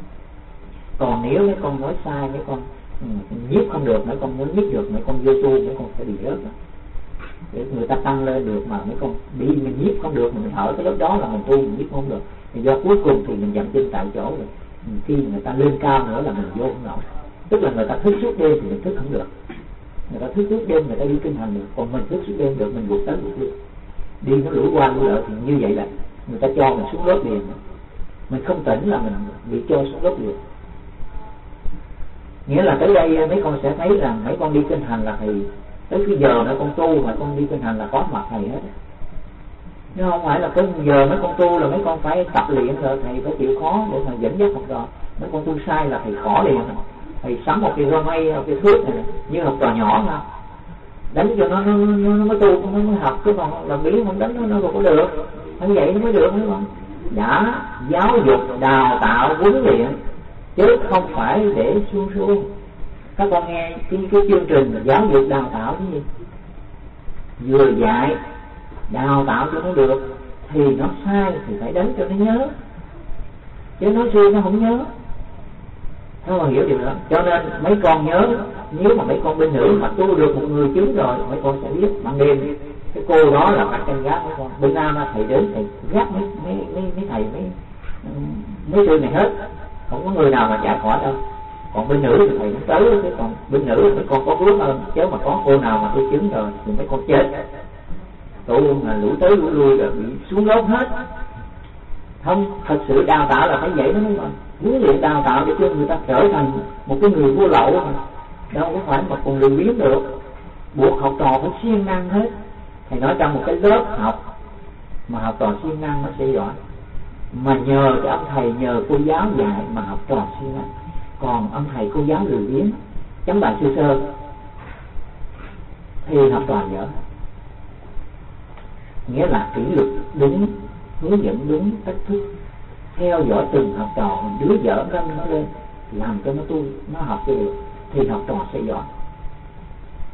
Còn nếu mấy con nói sai, mấy con nhiếp không được, mấy con muốn nhiếp được, mấy con vô tu, mấy con sẽ bị rớt đó. Để người ta tăng lên được mà mấy con bị mình nhiếp không được, mình ở cái lớp đó là mình tu mình nhiếp không được, thì do cuối cùng thì mình dậm chân tại chỗ rồi. Khi người ta lên cao nữa là mình vô không nổi. Tức là người ta thức suốt đêm thì mình thức không được, người ta thức suốt đêm người ta đi kinh hành được, còn mình thức suốt đêm được mình buộc tới buộc lui, đi nó lủi qua lủi lại thì như vậy là người ta cho mình xuống lớp liền, mình không tỉnh là mình bị cho xuống lớp liền. Nghĩa là tới đây mấy con sẽ thấy rằng mấy con đi kinh hành là thầy tới cái giờ mấy con tu mà con đi kinh hành là có mặt thầy hết. Nhưng không phải là cái giờ mấy con tu là mấy con phải tập luyện rồi thầy phải chịu khó để thầy dẫn dắt học trò. Mấy con tu sai là thầy khó liền, thầy sắm một cái roi mây, một cái thước này như học trò nhỏ mà đánh cho nó mới tu, nó mới học, chứ còn làm biến không đánh nó đâu có được. Như vậy nó mới được mấy con. Đã giáo dục đào tạo huấn luyện chứ không phải để suông. Các con nghe cái chương trình giáo dục đào tạo cái gì, vừa dạy đào tạo cho nó được thì nó sai thì phải đánh cho nó nhớ, chứ nói suông nó không nhớ. Các con hiểu điều đó. Cho nên mấy con nhớ, nếu mà mấy con bên nữ mà tu được một người chứng rồi, mấy con sẽ biết ban đêm cái cô đó là phải canh gác mấy con. Bên Nam thầy đến thầy gác mấy thầy mấy sư này hết, không có người nào mà chạy khỏi đâu. Còn bên nữ thì thầy cũng tới, chứ còn bên nữ mấy con có phước hơn, chứ mà có cô nào mà tu chứng rồi thì mấy con chết. Tu mà lủi tới lủi lui rồi bị xuống lớp hết. Không, thật sự đào tạo là phải vậy đó mấy con. Huấn luyện đào tạo để cho người ta trở thành một cái người vô lậu mà đâu có phải mà còn lười biếng được. Buộc học trò phải siêng năng hết. Thầy nói trong một cái lớp học mà học trò siêng năng nó sẽ giỏi. Mà nhờ cái ông thầy, nhờ cô giáo dạy mà học trò siêng năng. Còn ông thầy cô giáo lười biếng chấm bài sơ sơ thì học trò dở. Nghĩa là kỷ luật đúng, hướng dẫn đúng, cách thức, theo dõi từng học trò, đứa dở nâng nó lên, làm cho nó tu, nó học cho được thì học trò sẽ giỏi.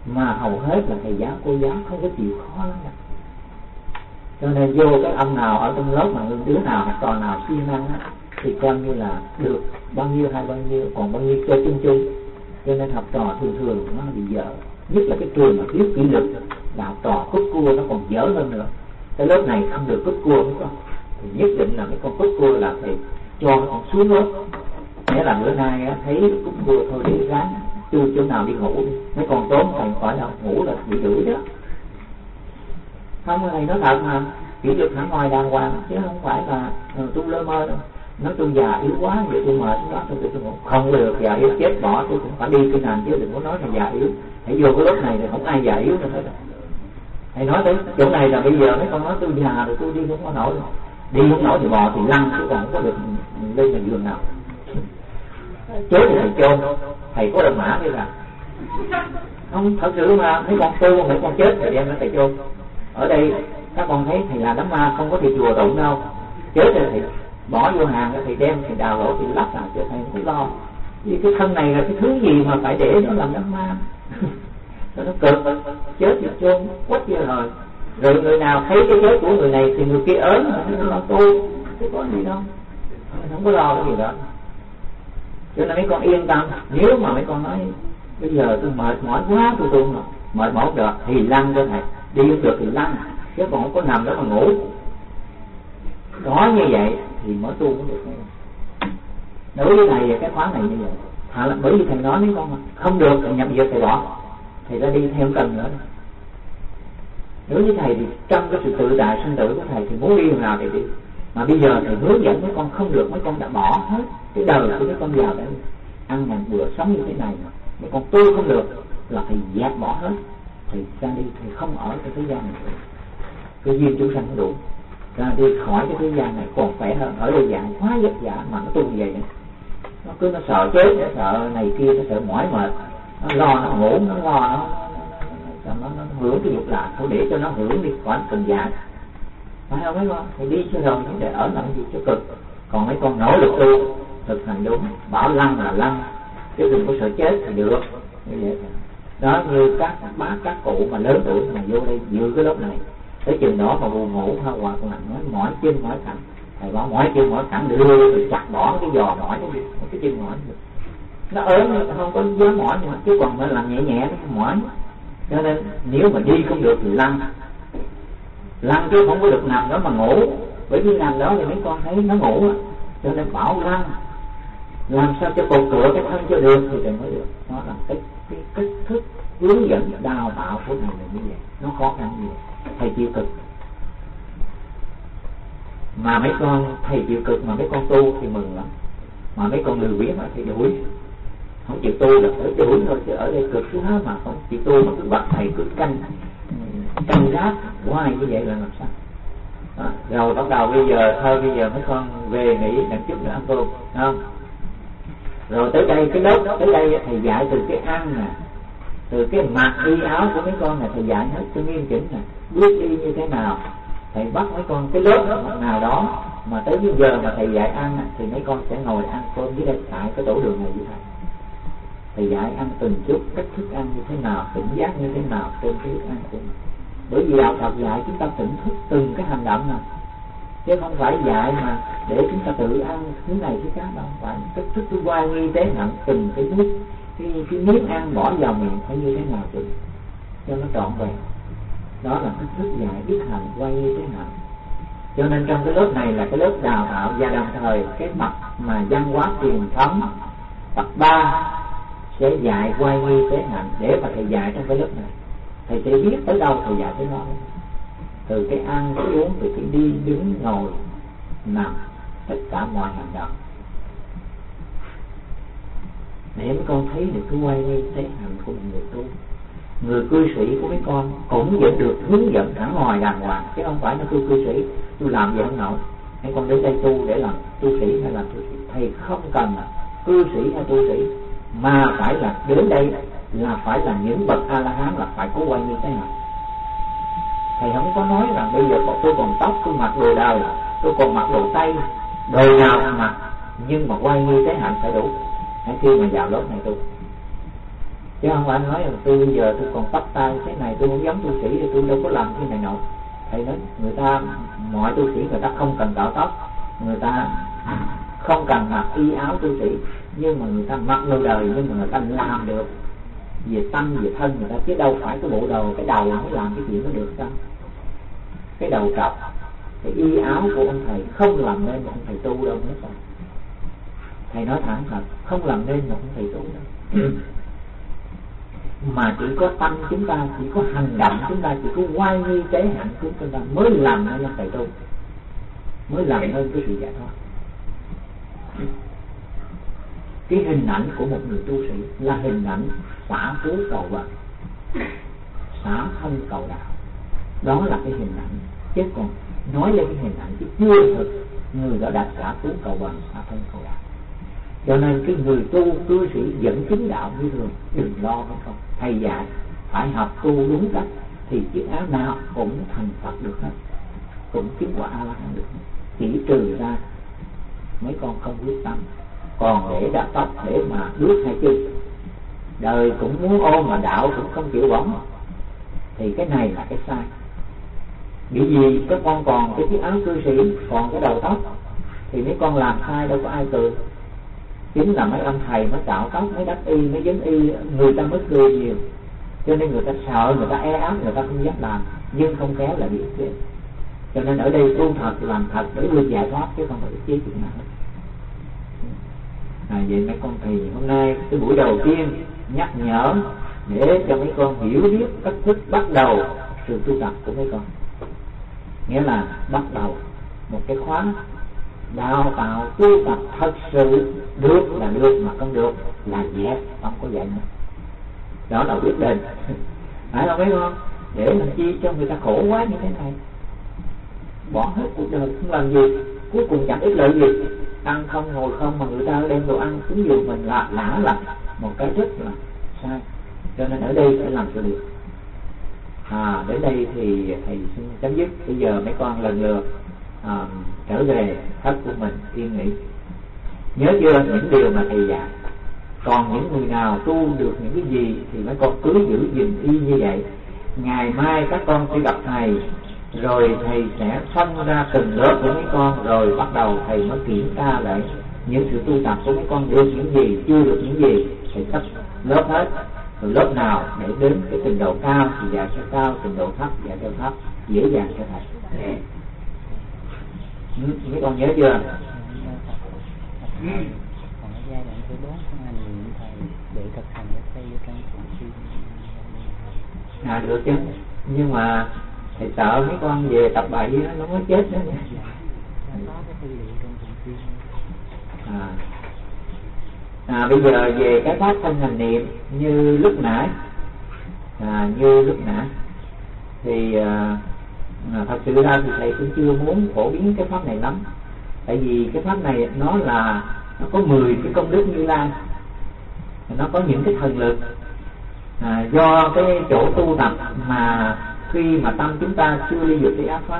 mà hầu hết là thầy giáo cô giáo không có chịu khó lắm đâu. Cho nên vô cái ông nào ở trong lớp mà đứa nào hoặc trò nào siêng năng á, thì coi như là được bao nhiêu hay bao nhiêu, còn bao nhiêu chơi chung chung. Cho nên học trò thường nó bị dở, nhất là cái trường mà thiếu kỷ luật là học trò cút cua nó còn dở hơn nữa. Cái lớp này không được cút cua đúng không? Thì nhất định là mấy con cút cua là thầy cho nó còn xuống lớp. Nghĩa là bữa nay á, thấy cút cua thôi để ráng chui chỗ nào đi ngủ đi. Mấy con trốn thầy khỏi đâu, ngủ là bị đuổi đó. Không, thầy nói thật mà, kỷ luật hẳn ngoài đàng hoàng chứ không phải là tôi lơ mơ đâu. Nói tôi già yếu quá, vậy tôi mệt đó, tôi ngủ. Không được, già yếu chết bỏ, tôi cũng phải đi cái nền chứ đừng có nói là già yếu. Hãy vô cái lúc này thì không ai già yếu nữa hết. Thầy nói tới chỗ này là bây giờ mấy con nói tôi già rồi tôi đi không có nổi. Đi không nổi thì bò thì lăn chứ còn không có được lên nhà giường nào. Chết thì thầy chôn, thầy có đợt mã hay là không, thật sự mà mấy con tu mấy con chết thì đem nó thầy chôn. Ở đây các con thấy thầy là đám ma không có thịt rùa đụng đâu, chết rồi thầy bỏ vô hàng thầy đem thầy đào lỗ thì lắp lại cho thầy không có lo. Vì cái thân này là cái thứ gì mà phải để nó làm đám ma. Nó cực, chết thì chôn quất vô rồi người nào thấy cái chết của người này thì người kia ớn nó lo tu, chứ có gì đâu, không có lo cái gì đó. Cho nên mấy con yên tâm, nếu mà mấy con nói bây giờ tôi mệt mỏi quá tôi tu mà mệt mỏi được thì lăn cho thầy, đi không được thì lăn, chứ còn không có nằm đó mà ngủ. Có như vậy thì mới tu cũng được. Đối với thầy cái khóa này như vậy, bởi vì thầy nói mấy con mà không được thì nhập việc thầy bỏ, thầy ra đi theo cần nữa. Đối với thầy thì trong cái sự tự đại sinh tử của thầy thì muốn đi đường nào thì đi, mà bây giờ thầy hướng dẫn mấy con không được, mấy con đã bỏ hết cái đời của mấy con vào để ăn một bữa sống như thế này mà mấy con tu không được là thầy dẹp bỏ hết, thầy ra đi, thầy không ở cái thế gian này nữa. Cái duyên chúng sanh nó đủ, ra đi khỏi cái thế gian này còn khỏe hơn. Ở đây dạng quá vất vả mà nó tu như vậy, nó cứ nó sợ chết, nó sợ này kia, nó sợ mỏi mệt, nó lo nó ngủ, nó lo nó hưởng cái dục lạc, thôi để cho nó hưởng đi khỏi cần dạy, phải không mấy con? Thì đi cho rồi để ở làm gì cho cực. Còn mấy con nỗ lực tu thực hành đúng, bảo lăn là lăn chứ đừng có sợ chết thì được như vậy. Đó, như các bác các cụ mà lớn tuổi mà vô đây dự cái lớp này tới chừng đó mà buồn ngủ hoặc là nói mỏi chân mỏi cẳng, thầy bảo mỏi chân mỏi cẳng đưa thì chặt bỏ cái giò mỏi cái chân mỏi, nó ớn không có dám mỏi nữa, chứ còn mình làm nhẹ nhẹ nó không mỏi. Cho nên nếu mà đi không được thì lăn chứ không có được nằm đó mà ngủ, bởi vì nằm đó thì mấy con thấy nó ngủ. Cho nên bảo lăn làm sao cho cột cửa cái thân cho được thì mới được. Đó là cái cách thức hướng dẫn đào tạo của thầy là như vậy. Nó khó khăn như vậy, thầy chịu cực mà mấy con, thầy chịu cực mà mấy con tu thì mừng lắm, mà mấy con lười biếng thì đuổi, không chịu tu là phải đuổi thôi, chứ ở đây cực chứ hết mà không chịu tu mà cứ bắt thầy cứ canh gác hoài như vậy là làm sao? Rồi bắt đầu bây giờ mấy con về nghỉ đặng chút nữa ăn cơm, không? Rồi tới đây cái lớp tới đây thầy dạy từ cái ăn nè, từ cái mặc y áo của mấy con này thầy dạy hết cho nghiêm chỉnh nè, bước đi như thế nào. Thầy bắt mấy con cái lớp nào đó mà tới bây giờ mà thầy dạy ăn thì mấy con sẽ ngồi ăn cơm dưới đây tại cái tổ đường này với thầy. Thầy dạy ăn từng chút, cách thức ăn như thế nào, tỉnh giác như thế nào trên cái thức ăn của mình. Bởi vì đạo Phật dạy chúng ta tỉnh thức từng cái hành động này, chứ không phải dạy mà để chúng ta tự ăn thứ này thứ khác đâu. Phải cách thức tôi quan nghi tế hạnh từng cái nước, cái miếng ăn bỏ vào miệng phải như thế nào cho nó trọn vẹn. Đó là cách thức dạy biết hành quan nghi tế hạnh. Cho nên trong cái lớp này là cái lớp đào tạo, và đồng thời cái mặt mà văn hóa truyền thống tập 3 sẽ dạy quan nghi tế hạnh để mà thầy dạy trong cái lớp này. Thầy sẽ biết tới đâu thầy dạy tới đó, từ cái ăn, cái uống, từ cái đi, đứng, ngồi, nằm, tất cả mọi hành động, để mấy con thấy được cái quay nghi tế hạnh của người tu. Người cư sĩ của mấy con cũng vẫn được hướng dẫn thẳng ngoài đàng hoàng, chứ không phải nó cư sĩ tôi làm gì không nổi. Mấy con đến đây tu để làm tu sĩ hay làm tu sĩ, thầy không cần cư sĩ hay tu sĩ, mà phải là đến đây là phải là những bậc A La Hán, là phải có quay như thế nào. Thầy không có nói rằng bây giờ tôi còn tóc, tôi mặc đồ đời, tôi còn mặc đồ Tây, đồ nào mặc, nhưng mà quay như thế hạnh phải đủ. Hãy khi mà vào lớp này tu chứ không phải nói là tôi bây giờ tôi còn tóc tay thế này, tôi không giống tu sĩ thì tôi đâu có làm cái này nọ. Thầy nói người ta, mọi tu sĩ người ta không cần cạo tóc, người ta không cần mặc y áo tu sĩ, nhưng mà người ta mặc lâu đời, nhưng mà người ta làm được về tâm về thân người ta, chứ đâu phải cái bộ đồ cái đầu mới làm cái chuyện đó được đâu. Cái đầu trọc, cái y áo của ông thầy không làm nên một ông thầy tu đâu nữa. Thầy nói thẳng thật, không làm nên một ông thầy tu đâu. Mà chỉ có tâm chúng ta, chỉ có hành động chúng ta, chỉ có quay nghi tế hạnh của chúng ta mới làm nên ông thầy tu, mới làm nên cái sự giải thoát. Cái hình ảnh của một người tu sĩ là hình ảnh xả phú cầu vận, xả thân cầu đạo. Đó là cái hình ảnh, chứ còn nói lên cái hình ảnh chứ chưa thực người đó đã xả phú cầu vận, xả thân cầu đạo. Cho nên cái người tu cư sĩ dẫn chứng đạo như thường, đừng lo với con. Thầy dạy phải học tu đúng cách thì chiếc áo nào cũng thành Phật được hết, cũng chứng quả A La Hán được hết. Chỉ trừ ra mấy con không quyết tâm, còn để đặt tóc để mà bước hai chân, đời cũng muốn ôm mà đạo cũng không chịu bỏng, thì cái này là cái sai. Bởi vì các con còn cái chiếc áo cư sĩ, còn cái đầu tóc thì mấy con làm sai đâu có ai cười. Chính là mấy ông thầy mới cạo tóc, mới đắp y, mới dính y, người ta mới cười nhiều. Cho nên người ta sợ, người ta e áp, người ta không dám làm, nhưng không khéo là bị chết. Cho nên ở đây tu thật, làm thật để được giải thoát, chứ không phải chế chuyện nào hết. Vậy mấy con thầy hôm nay cái buổi đầu tiên nhắc nhở để cho mấy con hiểu biết cách thức bắt đầu sự tu tập của mấy con. Nghĩa là bắt đầu một cái khóa đào tạo tu tập thật sự được là được, mà không được là dẹp, không có dạy nữa. Đó là quyết định, phải không mấy con? Để làm chi cho người ta khổ quá như thế này, bỏ hết cuộc đời không làm gì, cuối cùng chẳng ích lợi gì. Ăn không ngồi không mà người ta đem đồ ăn cúng dường mình là một cái rất là sai. Cho nên ở đây phải làm cho được. Đến đây thì thầy xin chấm dứt. Bây giờ mấy con lần lượt trở về thất của mình yên nghỉ. Nhớ chưa, những điều mà thầy dạy. Còn những người nào tu được những cái gì thì mấy con cứ giữ gìn y như vậy. Ngày mai các con sẽ gặp thầy, rồi thầy sẽ phân ra từng lớp của mấy con, rồi bắt đầu thầy mới kiểm tra lại những sự tu tập của mấy con được những gì, chưa được những gì, thầy sắp lớp hết. Rồi lớp nào để đến cái trình độ cao thì dạy cho cao, trình độ thấp dạy cho thấp, dễ dàng cho thầy. Mấy con nhớ chưa?
Còn ở giai đoạn thứ 4 của anh thầy để thực hành cái xây ở trong thường xuyên.
Được chứ, nhưng mà thầy sợ mấy con về tập bậy nó mới chết nữa nha.
Có cái tư liệu trong thường xuyên.
Bây giờ về cái pháp thân hành niệm như lúc nãy, thì thật sự ra thì thầy cũng chưa muốn phổ biến cái pháp này lắm. Tại vì cái pháp này nó có 10 cái công đức Như Lai, nó có những cái thần lực. Do cái chỗ tu tập mà khi mà tâm chúng ta chưa ly dục cái ác pháp,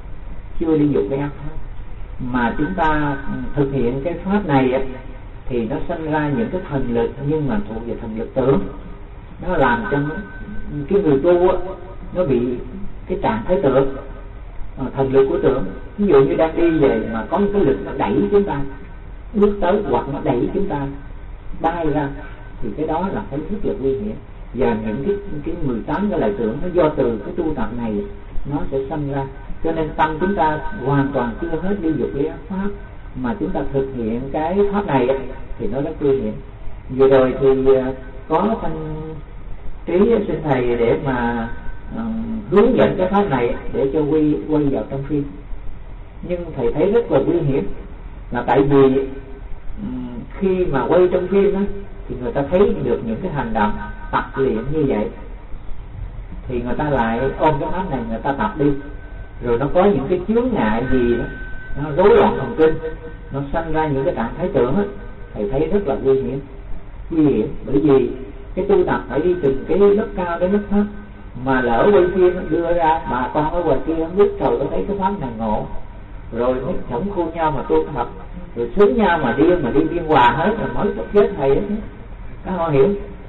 mà chúng ta thực hiện cái pháp này thì nó sinh ra những cái thần lực, nhưng mà thuộc về thần lực tưởng. Nó làm cho cái người tu nó bị cái trạng thái tưởng, thần lực của tưởng. Ví dụ như đang đi về mà có cái lực nó đẩy chúng ta bước tới, hoặc nó đẩy chúng ta bay ra, thì cái đó là cái rất là nguy hiểm. Và những cái 18 cái loại tưởng nó do từ cái tu tập này nó sẽ sinh ra. Cho nên tâm chúng ta hoàn toàn chưa hết ly dục ly ác pháp, mà chúng ta thực hiện cái pháp này thì nó rất nguy hiểm. Vừa rồi thì có thanh trí xin thầy để mà hướng dẫn cái pháp này để cho quay vào trong phim. Nhưng thầy thấy rất là nguy hiểm, là tại vì khi mà quay trong phim thì người ta thấy được những cái hành động tập luyện như vậy, thì người ta lại ôm cái pháp này người ta tập đi, rồi nó có những cái chướng ngại gì đó, nó rối loạn thần kinh, nó sanh ra những cái trạng thái tưởng ấy. Thầy thấy rất là nguy hiểm, bởi vì cái tu tập phải đi từng cái lớp cao đến lớp thấp, mà lỡ quay phim đưa ra bà con ở ngoài kia không biết, trời có thấy cái pháp này ngộ, rồi mới chổng khu nhau mà tu tập, rồi xứng nhau mà đi biên hòa hết, rồi mới tập chết thầy đó. Các họ hiểu.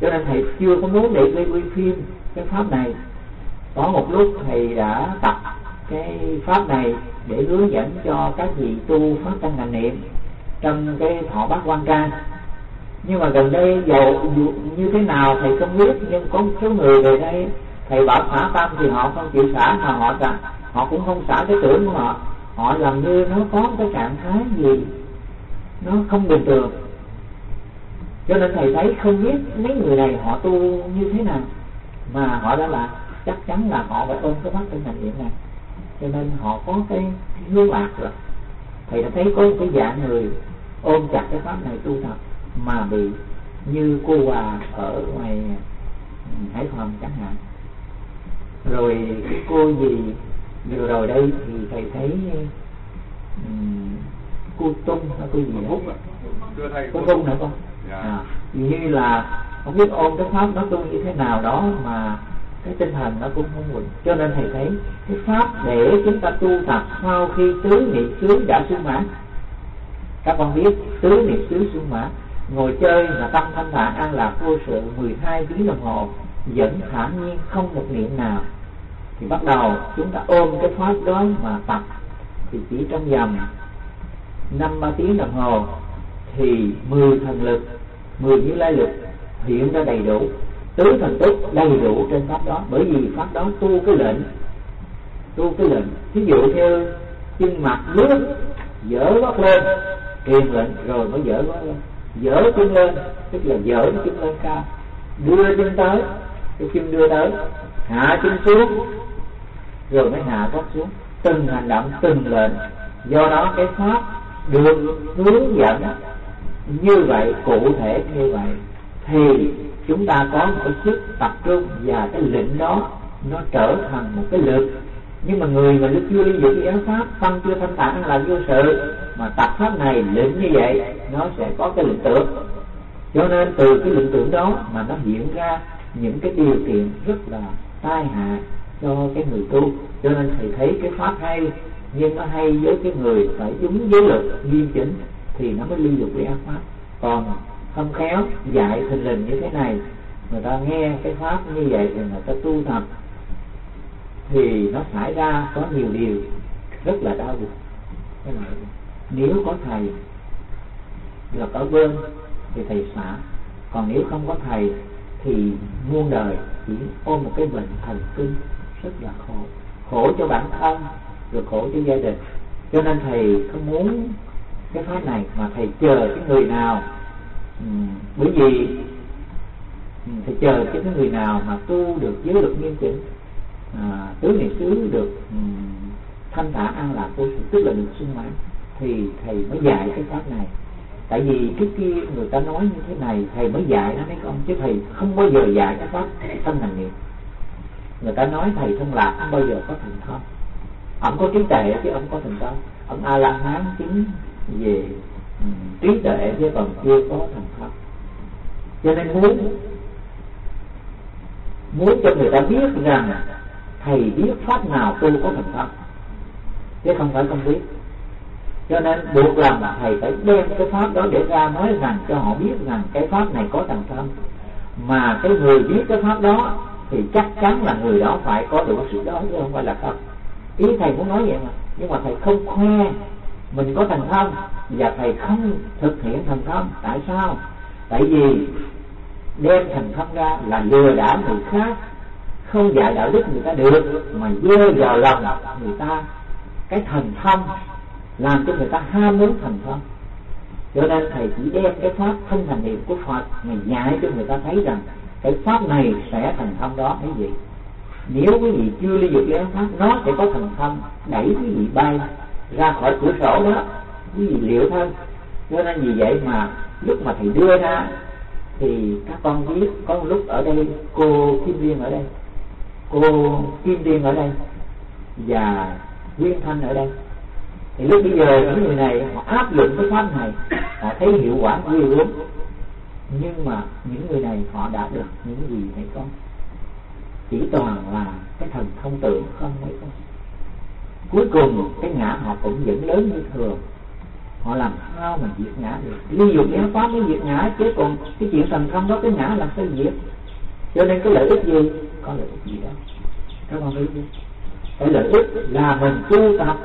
Cho nên thầy chưa có muốn để quay phim cái pháp này. Có một lúc thầy đã tập cái pháp này để hướng dẫn cho các vị tu pháp tăng hành niệm trong cái thọ bát quan trang. Nhưng mà gần đây dầu như thế nào thầy không biết, nhưng có một số người về đây thầy bảo xả tâm thì họ không chịu xả, mà họ cũng không xả cái tưởng của họ. Họ làm như nó có cái trạng thái gì nó không bình thường. Cho nên thầy thấy không biết mấy người này họ tu như thế nào mà họ đã là chắc chắn là họ phải ôm cái pháp tinh hành niệm này. Cho nên họ có cái hướng lạc rồi. Thầy đã thấy có một cái dạng người ôm chặt cái pháp này tu tập mà bị như cô Hòa ở ngoài Hải Phòng chẳng hạn. Rồi cái cô gì vừa rồi đây thì thầy thấy cô Tung hay cô gì đó, cô Tung nữa con. Như là không biết ôm cái pháp nó tu như thế nào đó mà cái tinh thần nó cũng không vững. Cho nên thầy thấy cái pháp để chúng ta tu tập sau khi tứ niệm xứ đã sung mãn. Các con biết tứ niệm xứ sung mãn, ngồi chơi mà tâm thanh thản an lạc vô sự 12 tiếng đồng hồ vẫn thản nhiên không một niệm nào, thì bắt đầu chúng ta ôm cái pháp đó mà tập, thì chỉ trong vòng 5-3 tiếng đồng hồ thì 10 thần lực, 10 Như Lai lực hiện ra đầy đủ, tứ thần túc đầy đủ trên pháp đó. Bởi vì pháp đó tu cái lệnh. Ví dụ như chân mặt nước dở gót lên, truyền lệnh rồi mới dở gót lên, dở chân lên tức là dở chân lên cao, đưa chân tới cái chân đưa tới, hạ chân xuống rồi mới hạ gót xuống. Từng hành động từng lệnh. Do đó cái pháp được hướng dẫn như vậy, cụ thể như vậy, thì chúng ta có một cái sức tập trung và cái lệnh đó nó trở thành một cái lực. Nhưng mà người mà chưa ly dục giáo pháp, tâm chưa thanh tản là vô sự, mà tập pháp này lệnh như vậy nó sẽ có cái lệnh tưởng. Cho nên từ cái lệnh tưởng đó mà nó hiện ra những cái điều kiện rất là tai hại cho cái người tu. Cho nên thầy thấy cái pháp hay, nhưng nó hay với cái người phải đúng giới luật nghiêm chỉnh thì nó mới ly dục giáo pháp. Còn không khéo dạy thình lình như thế này, người ta nghe cái pháp như vậy thì người ta tu tập thì nó xảy ra có nhiều điều rất là đau buồn. Nếu có thầy là ở bên thì thầy xả, còn nếu không có thầy thì muôn đời chỉ ôm một cái bệnh thần kinh rất là khổ cho bản thân rồi khổ cho gia đình. Cho nên thầy không muốn cái pháp này, mà thầy chờ cái người nào bởi vì thầy chờ cái người nào mà tu được giới luật nghiêm chỉnh, tứ niệm xứ được thanh thản an lạc vô sự, tức là được sung mãn, thì thầy mới dạy cái pháp này. Tại vì trước kia người ta nói như thế này thầy mới dạy nó đấy con, chứ thầy không bao giờ dạy cái pháp thân hành niệm. Người ta nói thầy Thông Lạc không bao giờ có thành thông, ông có trí tuệ chứ ông có thành công. Ông A La Hán chứng về trí tuệ chứ còn chưa có thành thông. Cho nên muốn cho người ta biết rằng thầy biết pháp nào tu có thành thông, chứ không phải không biết. Cho nên buộc lòng thầy phải đem cái pháp đó để ra nói rằng cho họ biết rằng cái pháp này có thành thông. Mà cái người biết cái pháp đó thì chắc chắn là người đó phải có đủ sự đó, chứ không phải là không. Ý thầy muốn nói vậy mà. Nhưng mà thầy không khoe mình có thành thông và thầy không thực hiện thành thông. Tại sao? Tại vì đem thành thông ra là lừa đảo người khác, không dạy đạo đức người ta được, mà gieo vào lòng người ta cái thành thông, làm cho người ta ham muốn thành thông. Cho nên thầy chỉ đem cái pháp thân thành niệm của Phật mà dạy cho người ta thấy rằng cái pháp này sẽ thành thông đó. Quý vị, nếu quý vị chưa ly dục giáo pháp, nó sẽ có thành thông đẩy quý vị bay ra khỏi cửa sổ đó, quý vị liệu thân. Cho nên vì vậy mà lúc mà thầy đưa ra thì các con biết có một lúc ở đây cô Kim Liên ở đây, cô Kim Liên ở đây và Nguyên Thanh ở đây, thì lúc bây giờ những người này họ áp dụng cái pháp này, họ thấy hiệu quả ghê gớm. Nhưng mà những người này họ đạt được những gì thầy con? Chỉ toàn là cái thần thông tưởng không mấy con. Cuối cùng cái ngã họ cũng vẫn lớn như thường. họ làm sao mà diệt ngã được? Ly dục giáo pháp mới diệt ngã, chứ còn cái chuyện thành thông đó cái ngã làm sao diệt? Cho nên cái lợi ích gì? Có lợi ích gì đó? Các bạn biết không? Cái lợi ích là mình tu tập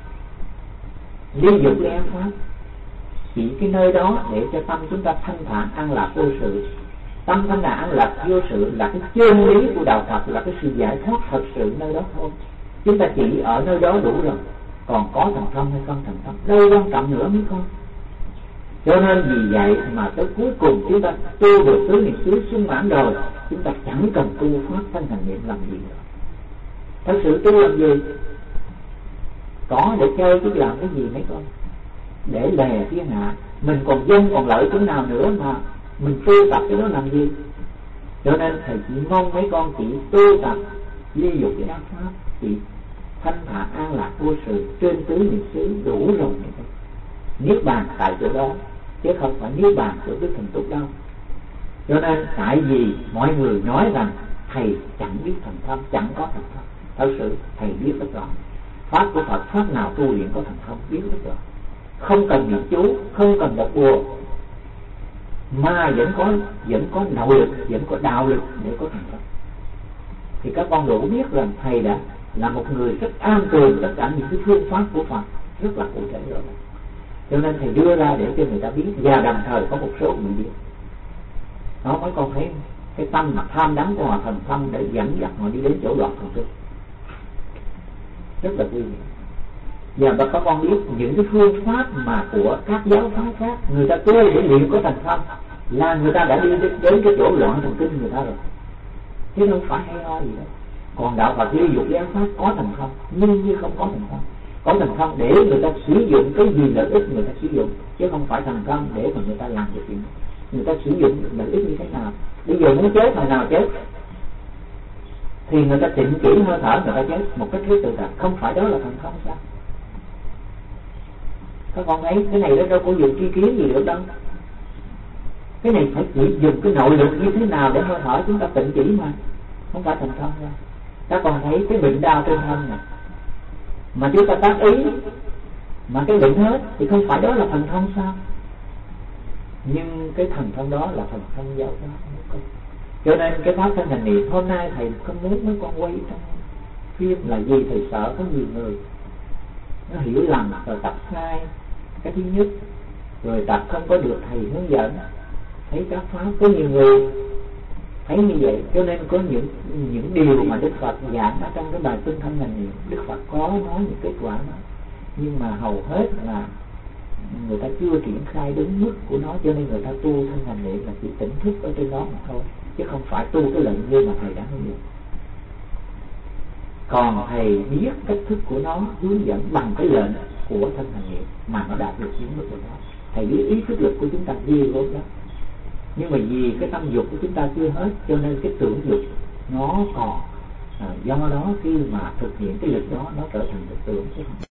ly dục giáo pháp, chỉ cái nơi đó để cho tâm chúng ta thanh thản an lạc vô sự. Tâm thanh thản an lạc vô sự là cái chân lý của đạo Phật, là cái sự giải thoát thật sự nơi đó thôi. Chúng ta chỉ ở nơi đó đủ rồi, còn có thành thông hay không thành thông đâu quan trọng nữa mấy con. Cho nên vì vậy mà tới cuối cùng chúng ta tu được tứ niệm xứ sung mãn rồi, chúng ta chẳng cần tu pháp thanh hành niệm làm gì nữa. Thật sự tu làm gì? Có để chơi chứ làm cái gì mấy con? Để lè thiên hạ. Mình còn dân còn lợi chỗ nào nữa mà mình tu tập cái đó làm gì? Cho nên thầy chỉ mong mấy con chỉ tu tập ly dục cái ác pháp, chỉ thanh thản an lạc vô sự trên tứ niệm xứ đủ rồi. Niết bàn tại chỗ đó, chứ không phải niết bàn của Đức Thành Túc đâu. Cho nên tại vì mọi người nói rằng thầy chẳng biết thành thông, chẳng có thành thông. Thật sự thầy biết rất rõ. Pháp của Phật, pháp nào tu luyện có thành thông biết rất rõ. Không cần niệm chú, không cần đọc bùa, mà vẫn có nội lực, vẫn có đạo lực để có thành công. Thì các con đủ biết rằng thầy đã là một người rất an tường tất cả những cái phương pháp của Phật rất là cụ thể rồi. Cho nên thầy đưa ra để cho người ta biết, và đồng thời có một số người biết. Đó mấy con thấy cái tâm mà tham đắm của họ thành tâm để dẫn dắt họ đi đến chỗ đoạn thần thức, rất là nguy hiểm. Và các con biết những cái phương pháp mà của các giáo phái khác người ta tu để luyện có thành tâm là người ta đã đi đến cái chỗ loạn thần kinh người ta rồi, chứ không phải hay ho gì đâu. Còn đạo Phật ly dục giáo pháp có thành tâm nhưng như không có thành tâm. Có thành tâm để người ta sử dụng cái gì lợi ích người ta sử dụng, chứ không phải thành tâm để mà người ta làm được chuyện đó. Người ta sử dụng lợi ích như thế nào? Bây giờ muốn chết hồi nào chết, thì người ta chỉnh chỉ hơi thở người ta chết một cách rất tự tại. Không phải đó là thành công sao? Các con thấy cái này nó đâu có dùng tri kiến gì được đâu. Cái này phải chỉ dùng cái nội lực như thế nào để hơi thở chúng ta tịnh chỉ mà, không phải thành công đâu. Các con thấy cái bệnh đau trên thân này mà chúng ta tác ý mà cái bệnh hết thì không phải đó là thành thông sao? Nhưng cái thành thông đó là thành thông giáo đó. Cho nên cái pháp thanh hành niệm hôm nay thầy không muốn mấy con quay trong phim là gì, thầy sợ có nhiều người nó hiểu lầm rồi tập sai cái thứ nhất, rồi tập không có được thầy hướng dẫn. Thấy các pháp có nhiều người thấy như vậy, cho nên có những điều mà Đức Phật giảng ở trong cái bài kinh thanh hành niệm, Đức Phật có nói những kết quả đó, nhưng mà hầu hết là người ta chưa triển khai đúng mức của nó, cho nên người ta tu thanh hành niệm là chỉ tỉnh thức ở trên đó mà thôi, chứ không phải tu cái lệnh như mà thầy đã hướng dẫn. Còn thầy biết cách thức của nó hướng dẫn bằng cái lệnh của thanh hành niệm mà nó đạt được những mức độ đó. Thầy biết ý thức lực của chúng ta ghê gớm đó, nhưng mà vì cái tâm dục của chúng ta chưa hết, cho nên cái tưởng dục nó còn do đó khi mà thực hiện cái lực đó nó trở thành thực tưởng chứ không